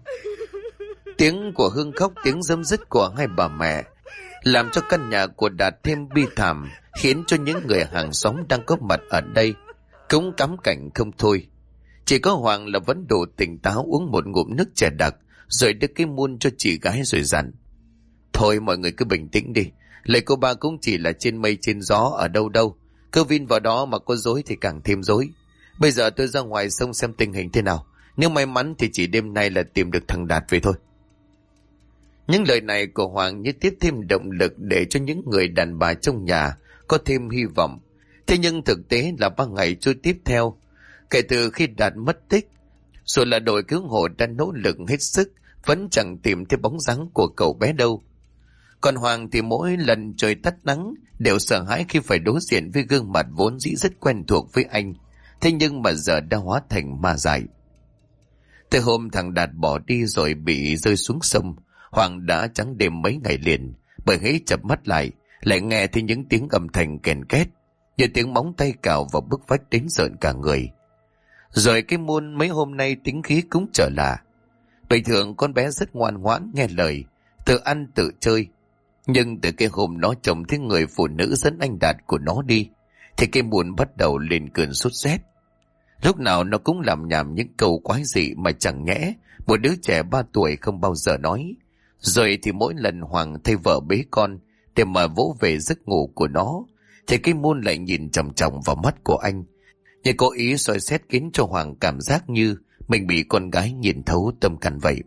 Tiếng của Hương khóc, tiếng rấm rứt của hai bà mẹ làm cho căn nhà của Đạt thêm bi thảm, khiến cho những người hàng xóm đang có mặt ở đây cũng cắm cảnh không thôi. Chỉ có Hoàng là vẫn đủ tỉnh táo uống một ngụm nước chè đặc, rồi đưa cái muôn cho chị gái rồi dặn: Thôi mọi người cứ bình tĩnh đi, lời cô ba cũng chỉ là trên mây trên gió ở đâu đâu, cứ vin vào đó mà có dối thì càng thêm dối. Bây giờ tôi ra ngoài sông xem tình hình thế nào, nếu may mắn thì chỉ đêm nay là tìm được thằng Đạt về thôi. Những lời này của Hoàng như tiếp thêm động lực để cho những người đàn bà trong nhà có thêm hy vọng. Thế nhưng thực tế là 3 ngày trôi tiếp theo, kể từ khi Đạt mất tích, rồi là đội cứu hộ đã nỗ lực hết sức, vẫn chẳng tìm thấy bóng dáng của cậu bé đâu. Còn Hoàng thì mỗi lần trời tắt nắng đều sợ hãi khi phải đối diện với gương mặt vốn dĩ rất quen thuộc với anh, thế nhưng mà giờ đã hóa thành ma dại. Từ hôm thằng Đạt bỏ đi rồi bị rơi xuống sông, Hoàng đã trắng đêm mấy ngày liền, bởi hễ chập mắt lại nghe thấy những tiếng âm thanh kèn két, như tiếng móng tay cào vào bức vách đến rợn cả người. Rồi cái Muôn mấy hôm nay tính khí cũng trở lạ. Bình thường con bé rất ngoan ngoãn nghe lời, tự ăn tự chơi. Nhưng từ cái hôm nó trông thấy người phụ nữ dẫn anh Đạt của nó đi, thì cái Muôn bắt đầu lên cơn sốt rét. Lúc nào nó cũng làm nhảm những câu quái dị mà chẳng nhẽ một đứa trẻ 3 tuổi không bao giờ nói. Rồi thì mỗi lần Hoàng thay vợ bế con để mà vỗ về giấc ngủ của nó, thì cái Muôn lại nhìn chằm chằm vào mắt của anh, như cố ý soi xét khiến cho Hoàng cảm giác như mình bị con gái nhìn thấu tâm can vậy.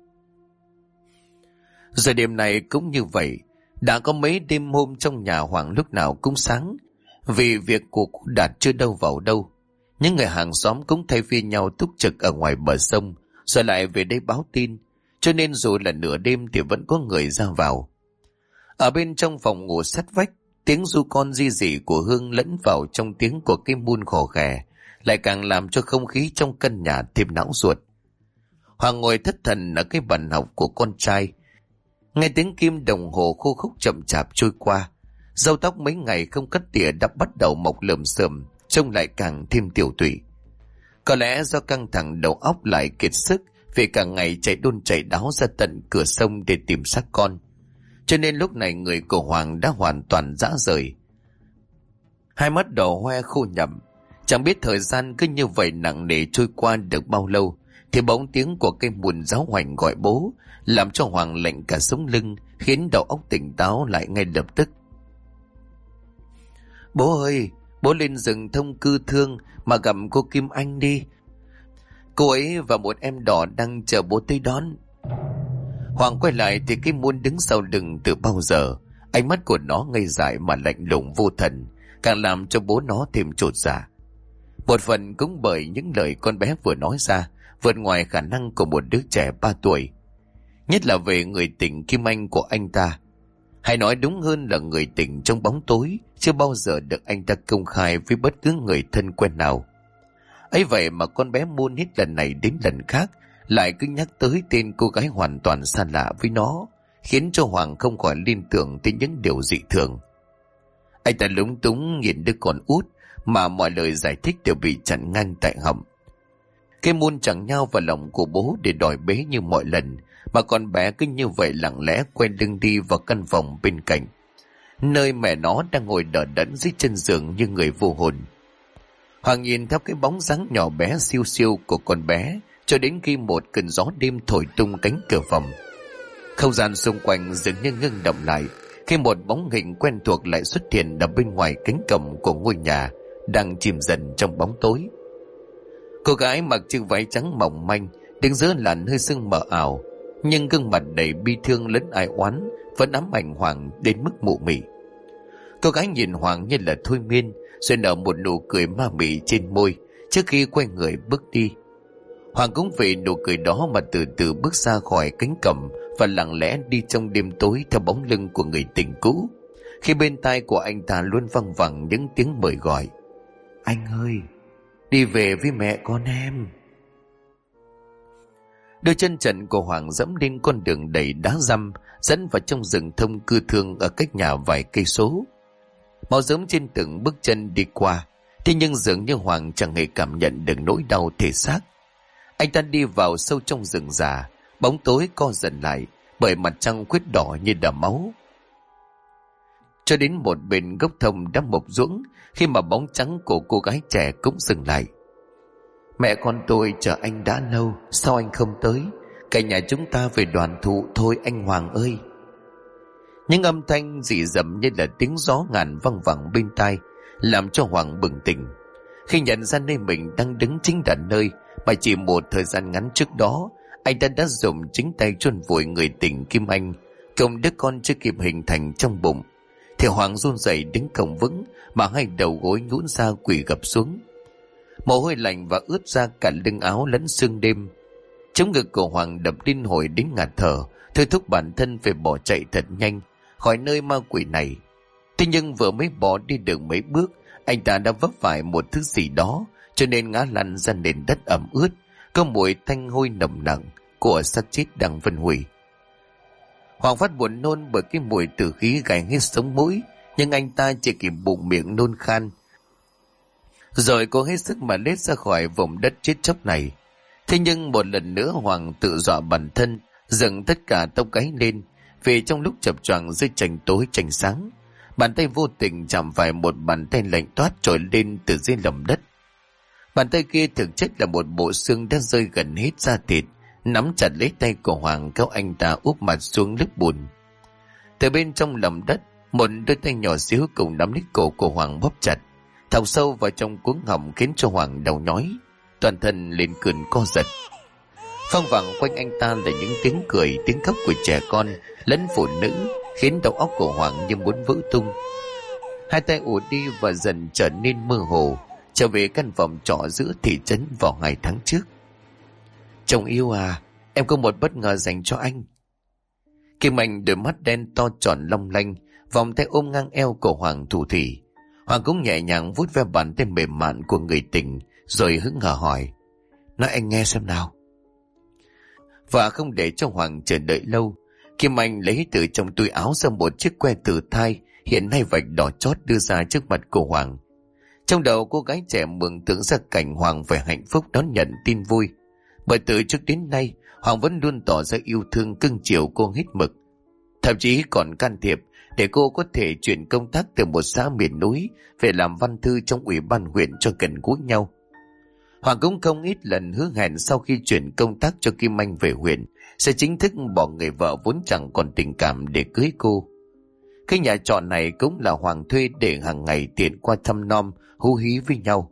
Rồi đêm này cũng như vậy, đã có mấy đêm hôm trong nhà Hoàng lúc nào cũng sáng, vì việc của cụ Đạt chưa đâu vào đâu. Những người hàng xóm cũng thay phiên nhau túc trực ở ngoài bờ sông, rồi lại về đây báo tin, cho nên dù là nửa đêm thì vẫn có người ra vào. Ở bên trong phòng ngủ sát vách, tiếng ru con ri rỉ của Hương lẫn vào trong tiếng của cái Muôn khò khè, lại càng làm cho không khí trong căn nhà thêm não ruột. Hoàng ngồi thất thần ở cái bàn học của con trai, nghe tiếng kim đồng hồ khô khúc chậm chạp trôi qua. Râu tóc mấy ngày không cắt tỉa đã bắt đầu mọc lởm xởm, trông lại càng thêm tiểu tụy. Có lẽ do căng thẳng đầu óc lại kiệt sức vì cả ngày chạy đôn chạy đáo ra tận cửa sông để tìm xác con. Cho nên lúc này người của Hoàng đã hoàn toàn rã rời. Hai mắt đỏ hoe khô nhậm. Chẳng biết thời gian cứ như vậy nặng nề trôi qua được bao lâu, thì bỗng tiếng của cây mùn giáo hoành gọi bố, làm cho Hoàng lạnh cả sống lưng, khiến đầu óc tỉnh táo lại ngay lập tức. Bố ơi, bố lên rừng thông cư thương mà gặp cô Kim Anh đi. Cô ấy và một em đỏ đang chờ bố tới đón. Hoàng quay lại thì cái muôn đứng sau lưng từ bao giờ. Ánh mắt của nó ngây dại mà lạnh lùng vô thần, càng làm cho bố nó thêm chột dạ. Một phần cũng bởi những lời con bé vừa nói ra vượt ngoài khả năng của một đứa trẻ 3 tuổi. Nhất là về người tình Kim Anh của anh ta. Hay nói đúng hơn là người tình trong bóng tối, chưa bao giờ được anh ta công khai với bất cứ người thân quen nào. Ấy vậy mà con bé Moon hết lần này đến lần khác lại cứ nhắc tới tên cô gái hoàn toàn xa lạ với nó, khiến cho Hoàng không khỏi liên tưởng tới những điều dị thường. Anh ta lúng túng nhìn đứa con út mà mọi lời giải thích đều bị chặn ngang tại họng. Cái Moon chẳng nhao vào lòng của bố để đòi bế như mọi lần, mà con bé cứ như vậy lặng lẽ quay lưng đi vào căn phòng bên cạnh, nơi mẹ nó đang ngồi đờ đẫn dưới chân giường như người vô hồn. Hoàng nhìn theo cái bóng dáng nhỏ bé siêu siêu của con bé cho đến khi một cơn gió đêm thổi tung cánh cửa phòng. Không gian xung quanh dường như ngưng động lại khi một bóng hình quen thuộc lại xuất hiện ở bên ngoài cánh cổng của ngôi nhà đang chìm dần trong bóng tối. Cô gái mặc chiếc váy trắng mỏng manh đứng giữa làn hơi sương mờ ảo, nhưng gương mặt đầy bi thương lẫn ai oán vẫn ám ảnh Hoàng đến mức mụ mị. Cô gái nhìn Hoàng như là thôi miên, rồi nở một nụ cười ma mị trên môi trước khi quay người bước đi. Hoàng cũng vì nụ cười đó mà từ từ bước ra khỏi cánh cổng và lặng lẽ đi trong đêm tối theo bóng lưng của người tình cũ, khi bên tai của anh ta luôn văng vẳng những tiếng mời gọi. Anh ơi, đi về với mẹ con em. Đôi chân trần của Hoàng dẫm lên con đường đầy đá răm dẫn vào trong rừng thông cư thương ở cách nhà vài cây số. Máu rớm trên từng bước chân đi qua, thế nhưng dường như Hoàng chẳng hề cảm nhận được nỗi đau thể xác. Anh ta đi vào sâu trong rừng già, bóng tối co dần lại bởi mặt trăng khuyết đỏ như đầm máu. Cho đến một bên gốc thông đã mộc ruỗng khi mà bóng trắng của cô gái trẻ cũng dừng lại. Mẹ con tôi chờ anh đã lâu, sao anh không tới? Cả nhà chúng ta về đoàn tụ thôi anh Hoàng ơi. Những âm thanh dị dầm như là tiếng gió ngàn văng vẳng bên tai, làm cho Hoàng bừng tỉnh khi nhận ra nơi mình đang đứng chính là nơi mà chỉ một thời gian ngắn trước đó anh đã dùng chính tay chôn vùi người tình Kim Anh cùng đứa con chưa kịp hình thành trong bụng. Thì Hoàng run rẩy đứng không vững mà hai đầu gối nhũn ra quỳ gập xuống. Mồ hôi lạnh và ướt ra cả lưng áo lẫn sương đêm. Chống ngực của Hoàng đập liên hồi đến ngạt thở, thôi thúc bản thân phải bỏ chạy thật nhanh khỏi nơi ma quỷ này. Thế nhưng vừa mới bỏ đi được mấy bước, anh ta đã vấp phải một thứ gì đó, cho nên ngã lăn ra nền đất ẩm ướt, có mùi tanh hôi nồng nặng của xác chết đang phân hủy. Hoàng phát buồn nôn bởi cái mùi tử khí gài hết sống mũi, nhưng anh ta chỉ kịp bụng miệng nôn khan, rồi cố hết sức mà lết ra khỏi vùng đất chết chóc này. Thế nhưng một lần nữa Hoàng tự dọa bản thân, dựng tất cả tóc gáy lên, vì trong lúc chập choạng dưới tranh tối tranh sáng, bàn tay vô tình chạm phải một bàn tay lạnh toát trồi lên từ dưới lòng đất. Bàn tay kia thực chất là một bộ xương đã rơi gần hết da thịt, nắm chặt lấy tay của Hoàng kéo anh ta úp mặt xuống lớp bùn. Từ bên trong lòng đất, một đôi tay nhỏ xíu cùng nắm lấy cổ của Hoàng bóp chặt, thọc sâu vào trong cuống họng khiến cho Hoàng đau nhói, toàn thân lên cơn co giật. Phăng vẳng quanh anh ta là những tiếng cười, tiếng khóc của trẻ con lẫn phụ nữ, khiến đầu óc của Hoàng như muốn vỡ tung. Hai tay ùa đi và dần trở nên mơ hồ, trở về căn phòng trọ giữa thị trấn vào 2 tháng trước. Chồng yêu à, em có một bất ngờ dành cho anh. Kim Anh đôi mắt đen to tròn long lanh, vòng tay ôm ngang eo của Hoàng thủ thỉ. Hoàng cũng nhẹ nhàng vuốt ve bàn tay mềm mại của người tình, rồi hững hờ hỏi: nói anh nghe xem nào. Và không để cho Hoàng chờ đợi lâu, Kim Anh lấy từ trong túi áo ra một chiếc que thử thai hiện nay vạch đỏ chót đưa ra trước mặt của Hoàng. Trong đầu cô gái trẻ mường tượng ra cảnh Hoàng phải hạnh phúc đón nhận tin vui, bởi từ trước đến nay Hoàng vẫn luôn tỏ ra yêu thương cưng chiều cô hết mực. Thậm chí còn can thiệp để cô có thể chuyển công tác từ một xã miền núi về làm văn thư trong ủy ban huyện cho gần gũi nhau. Hoàng cũng không ít lần hứa hẹn sau khi chuyển công tác cho Kim Anh về huyện sẽ chính thức bỏ người vợ vốn chẳng còn tình cảm để cưới cô. Cái nhà trọ này cũng là Hoàng thuê để hàng ngày tiện qua thăm nom hú hí với nhau.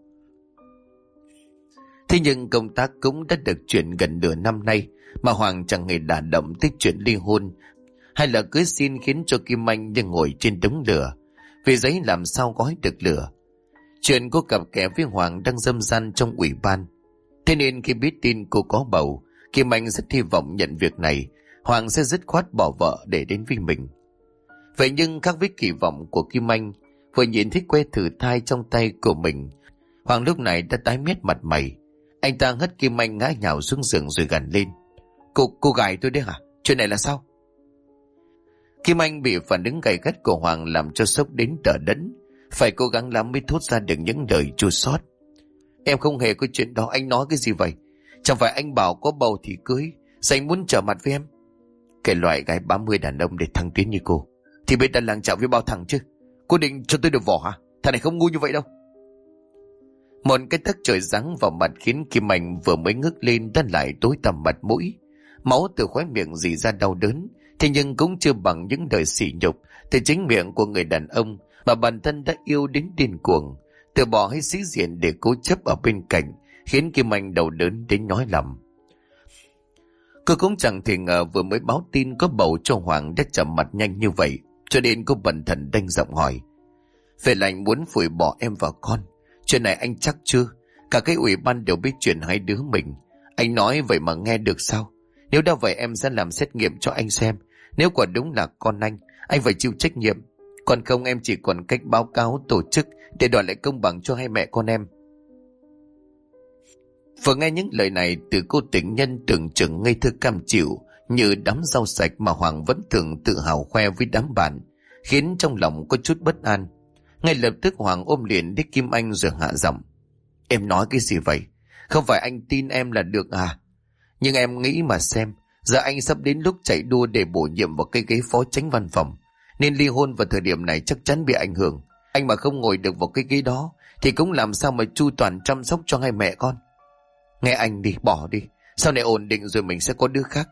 Thế nhưng công tác cũng đã được chuyển gần nửa năm nay mà Hoàng chẳng hề đả động tới chuyện ly hôn hay là cưới xin, khiến cho Kim Anh như ngồi trên đống lửa, vì giấy làm sao gói được lửa. Chuyện cô cặp kè với Hoàng đang dâm gian trong ủy ban. Thế nên khi biết tin cô có bầu, Kim Anh rất hy vọng nhận việc này Hoàng sẽ dứt khoát bỏ vợ để đến với mình. Vậy nhưng khác với kỳ vọng của Kim Anh, vừa nhìn thấy que thử thai trong tay của mình, Hoàng lúc này đã tái mét mặt mày. Anh ta hất Kim Anh ngã nhào xuống giường rồi gằn lên: Cô gái tôi đấy hả? Chuyện này là sao? Kim Anh bị phản ứng gay gắt của Hoàng làm cho sốc đến đờ đẫn, phải cố gắng lắm mới thốt ra được những lời chua xót. Em không hề có chuyện đó, anh nói cái gì vậy? Chẳng phải anh bảo có bầu thì cưới, sao anh muốn trở mặt với em? Cái loại gái 30 đàn ông để thăng tiến như cô thì biết đã làng chạo với bao thằng chứ. Cô định cho tôi được vỏ hả? Thằng này không ngu như vậy đâu. Một cái tấc trời giáng vào mặt khiến Kim Anh vừa mới ngước lên đã lại tối tăm mặt mũi. Máu từ khóe miệng rỉ ra đau đớn, thế nhưng cũng chưa bằng những lời sỉ nhục từ chính miệng của người đàn ông mà bản thân đã yêu đến điên cuồng, từ bỏ hay sĩ diện để cố chấp ở bên cạnh, khiến Kim Anh đau đớn đến nhói lòng. Cô cũng chẳng thể ngờ vừa mới báo tin có bầu cho Hoàng đã chậm mặt nhanh như vậy, cho nên cô bần thần đanh giọng hỏi: Vậy là anh muốn phủi bỏ em và con? Chuyện này anh chắc chưa? Cả cái ủy ban đều biết chuyện hai đứa mình. Anh nói vậy mà nghe được sao? Nếu đã vậy em sẽ làm xét nghiệm cho anh xem. Nếu quả đúng là con anh phải chịu trách nhiệm. Còn không em chỉ còn cách báo cáo tổ chức để đòi lại công bằng cho hai mẹ con em. Vừa nghe những lời này từ cô tình nhân tưởng chừng ngây thơ cam chịu như đám rau sạch mà Hoàng vẫn thường tự hào khoe với đám bạn, khiến trong lòng có chút bất an. Ngay lập tức Hoàng ôm liền đích Kim Anh rồi hạ giọng: Em nói cái gì vậy? Không phải anh tin em là được à? Nhưng em nghĩ mà xem, giờ anh sắp đến lúc chạy đua để bổ nhiệm vào cái ghế phó chánh văn phòng, nên ly hôn vào thời điểm này chắc chắn bị ảnh hưởng. Anh mà không ngồi được vào cái ghế đó thì cũng làm sao mà chu toàn chăm sóc cho hai mẹ con. Nghe anh đi, bỏ đi, sau này ổn định rồi mình sẽ có đứa khác.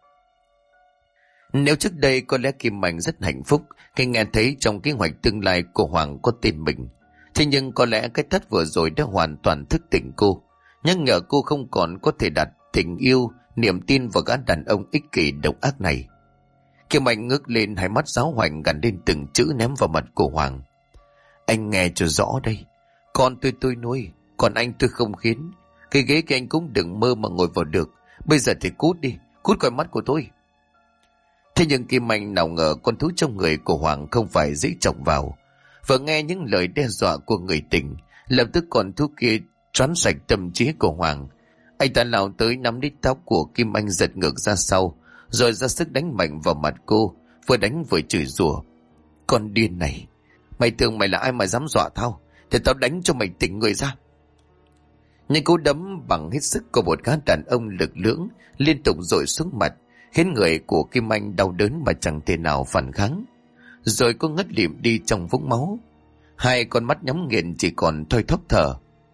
Nếu trước đây có lẽ Kim Anh rất hạnh phúc khi nghe thấy trong kế hoạch tương lai của Hoàng có tên mình, thế nhưng có lẽ cái thất vừa rồi đã hoàn toàn thức tỉnh cô, nhắc nhở cô không còn có thể đặt tình yêu, niềm tin vào gã đàn ông ích kỷ độc ác này. Kim Anh ngước lên, hai mắt giáo hoành gằn lên từng chữ ném vào mặt của Hoàng: Anh nghe cho rõ đây, con tôi nuôi, còn anh tôi không khiến. Cái ghế kia anh cũng đừng mơ mà ngồi vào được. Bây giờ thì cút đi, cút khỏi mắt của tôi. Thế nhưng Kim Anh nào ngờ con thú trong người của Hoàng không phải dễ chọc vào. Vừa nghe những lời đe dọa của người tình, lập tức con thú kia choán sạch tâm trí của Hoàng. Anh ta lao tới nắm lấy tóc của Kim Anh giật ngược ra sau, rồi ra sức đánh mạnh vào mặt cô, vừa đánh vừa chửi rủa: Con điên này, mày tưởng mày là ai mà dám dọa tao? Thì tao đánh cho mày tỉnh người ra. Nhưng cú đấm bằng hết sức của một gã đàn ông lực lưỡng liên tục dội xuống mặt, khiến người của Kim Anh đau đớn mà chẳng thể nào phản kháng. Rồi cô ngất lịm đi trong vũng máu, hai con mắt nhắm nghiền chỉ còn thôi thóp thở.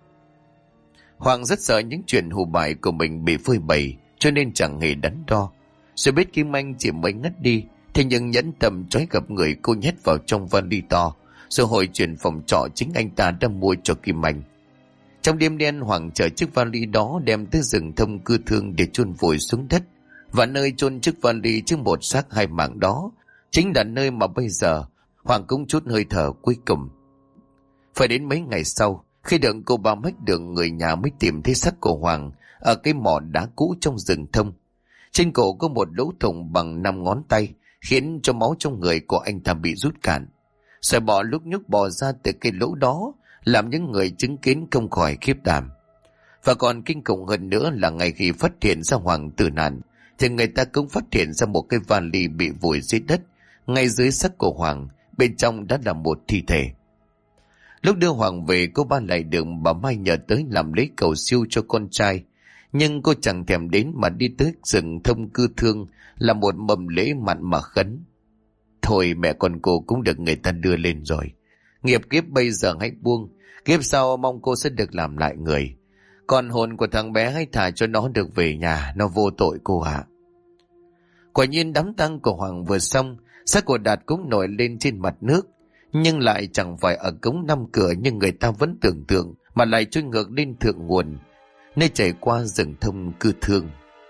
Hoàng rất sợ những chuyện hù bại của mình bị phơi bày, cho nên chẳng hề đắn đo. Rồi biết Kim Anh chỉ mới ngất đi, thế nhưng nhẫn tâm trói gặp người cô nhét vào trong vali to, rồi hồi chuyển phòng trọ chính anh ta đã mua cho Kim Anh. Trong đêm đen, Hoàng chở chiếc vali đó đem tới rừng thông cư thương để chôn vùi xuống đất, và nơi chôn chiếc vali trước một xác hai mạng đó chính là nơi mà bây giờ Hoàng cũng chút hơi thở cuối cùng. Phải đến mấy ngày sau, khi được cô ba mách được người nhà mới tìm thấy xác của Hoàng ở cái mỏ đá cũ trong rừng thông. Trên cổ có một lỗ thủng bằng 5 ngón tay, khiến cho máu trong người của anh ta bị rút cạn. Sợi bọ lúc nhúc bò ra từ cái lỗ đó, làm những người chứng kiến không khỏi khiếp đảm. Và còn kinh khủng hơn nữa là ngay khi phát hiện ra Hoàng tử nạn, thì người ta cũng phát hiện ra một cái vali bị vùi dưới đất, ngay dưới xác của Hoàng, bên trong đã là một thi thể. Lúc đưa Hoàng về, cô ba lại được bà Mai nhờ tới làm lấy cầu siêu cho con trai, nhưng cô chẳng thèm đến mà đi tới rừng thông cư thương là một mầm lễ mặn mà khấn. Thôi mẹ con cô cũng được người ta đưa lên rồi. Nghiệp kiếp bây giờ hãy buông, kiếp sau mong cô sẽ được làm lại người. Còn hồn của thằng bé hãy thả cho nó được về nhà, nó vô tội cô ạ. Quả nhiên đám tang của Hoàng vừa xong, xác của Đạt cũng nổi lên trên mặt nước, nhưng lại chẳng phải ở cống năm cửa như người ta vẫn tưởng tượng, mà lại trôi ngược lên thượng nguồn, nơi chảy qua rừng thông cư thương.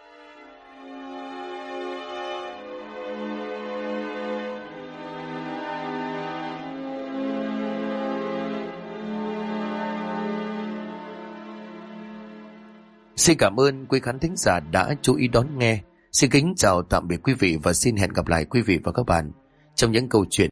Xin cảm ơn quý khán thính giả đã chú ý đón nghe. Xin kính chào tạm biệt quý vị và xin hẹn gặp lại quý vị và các bạn trong những câu chuyện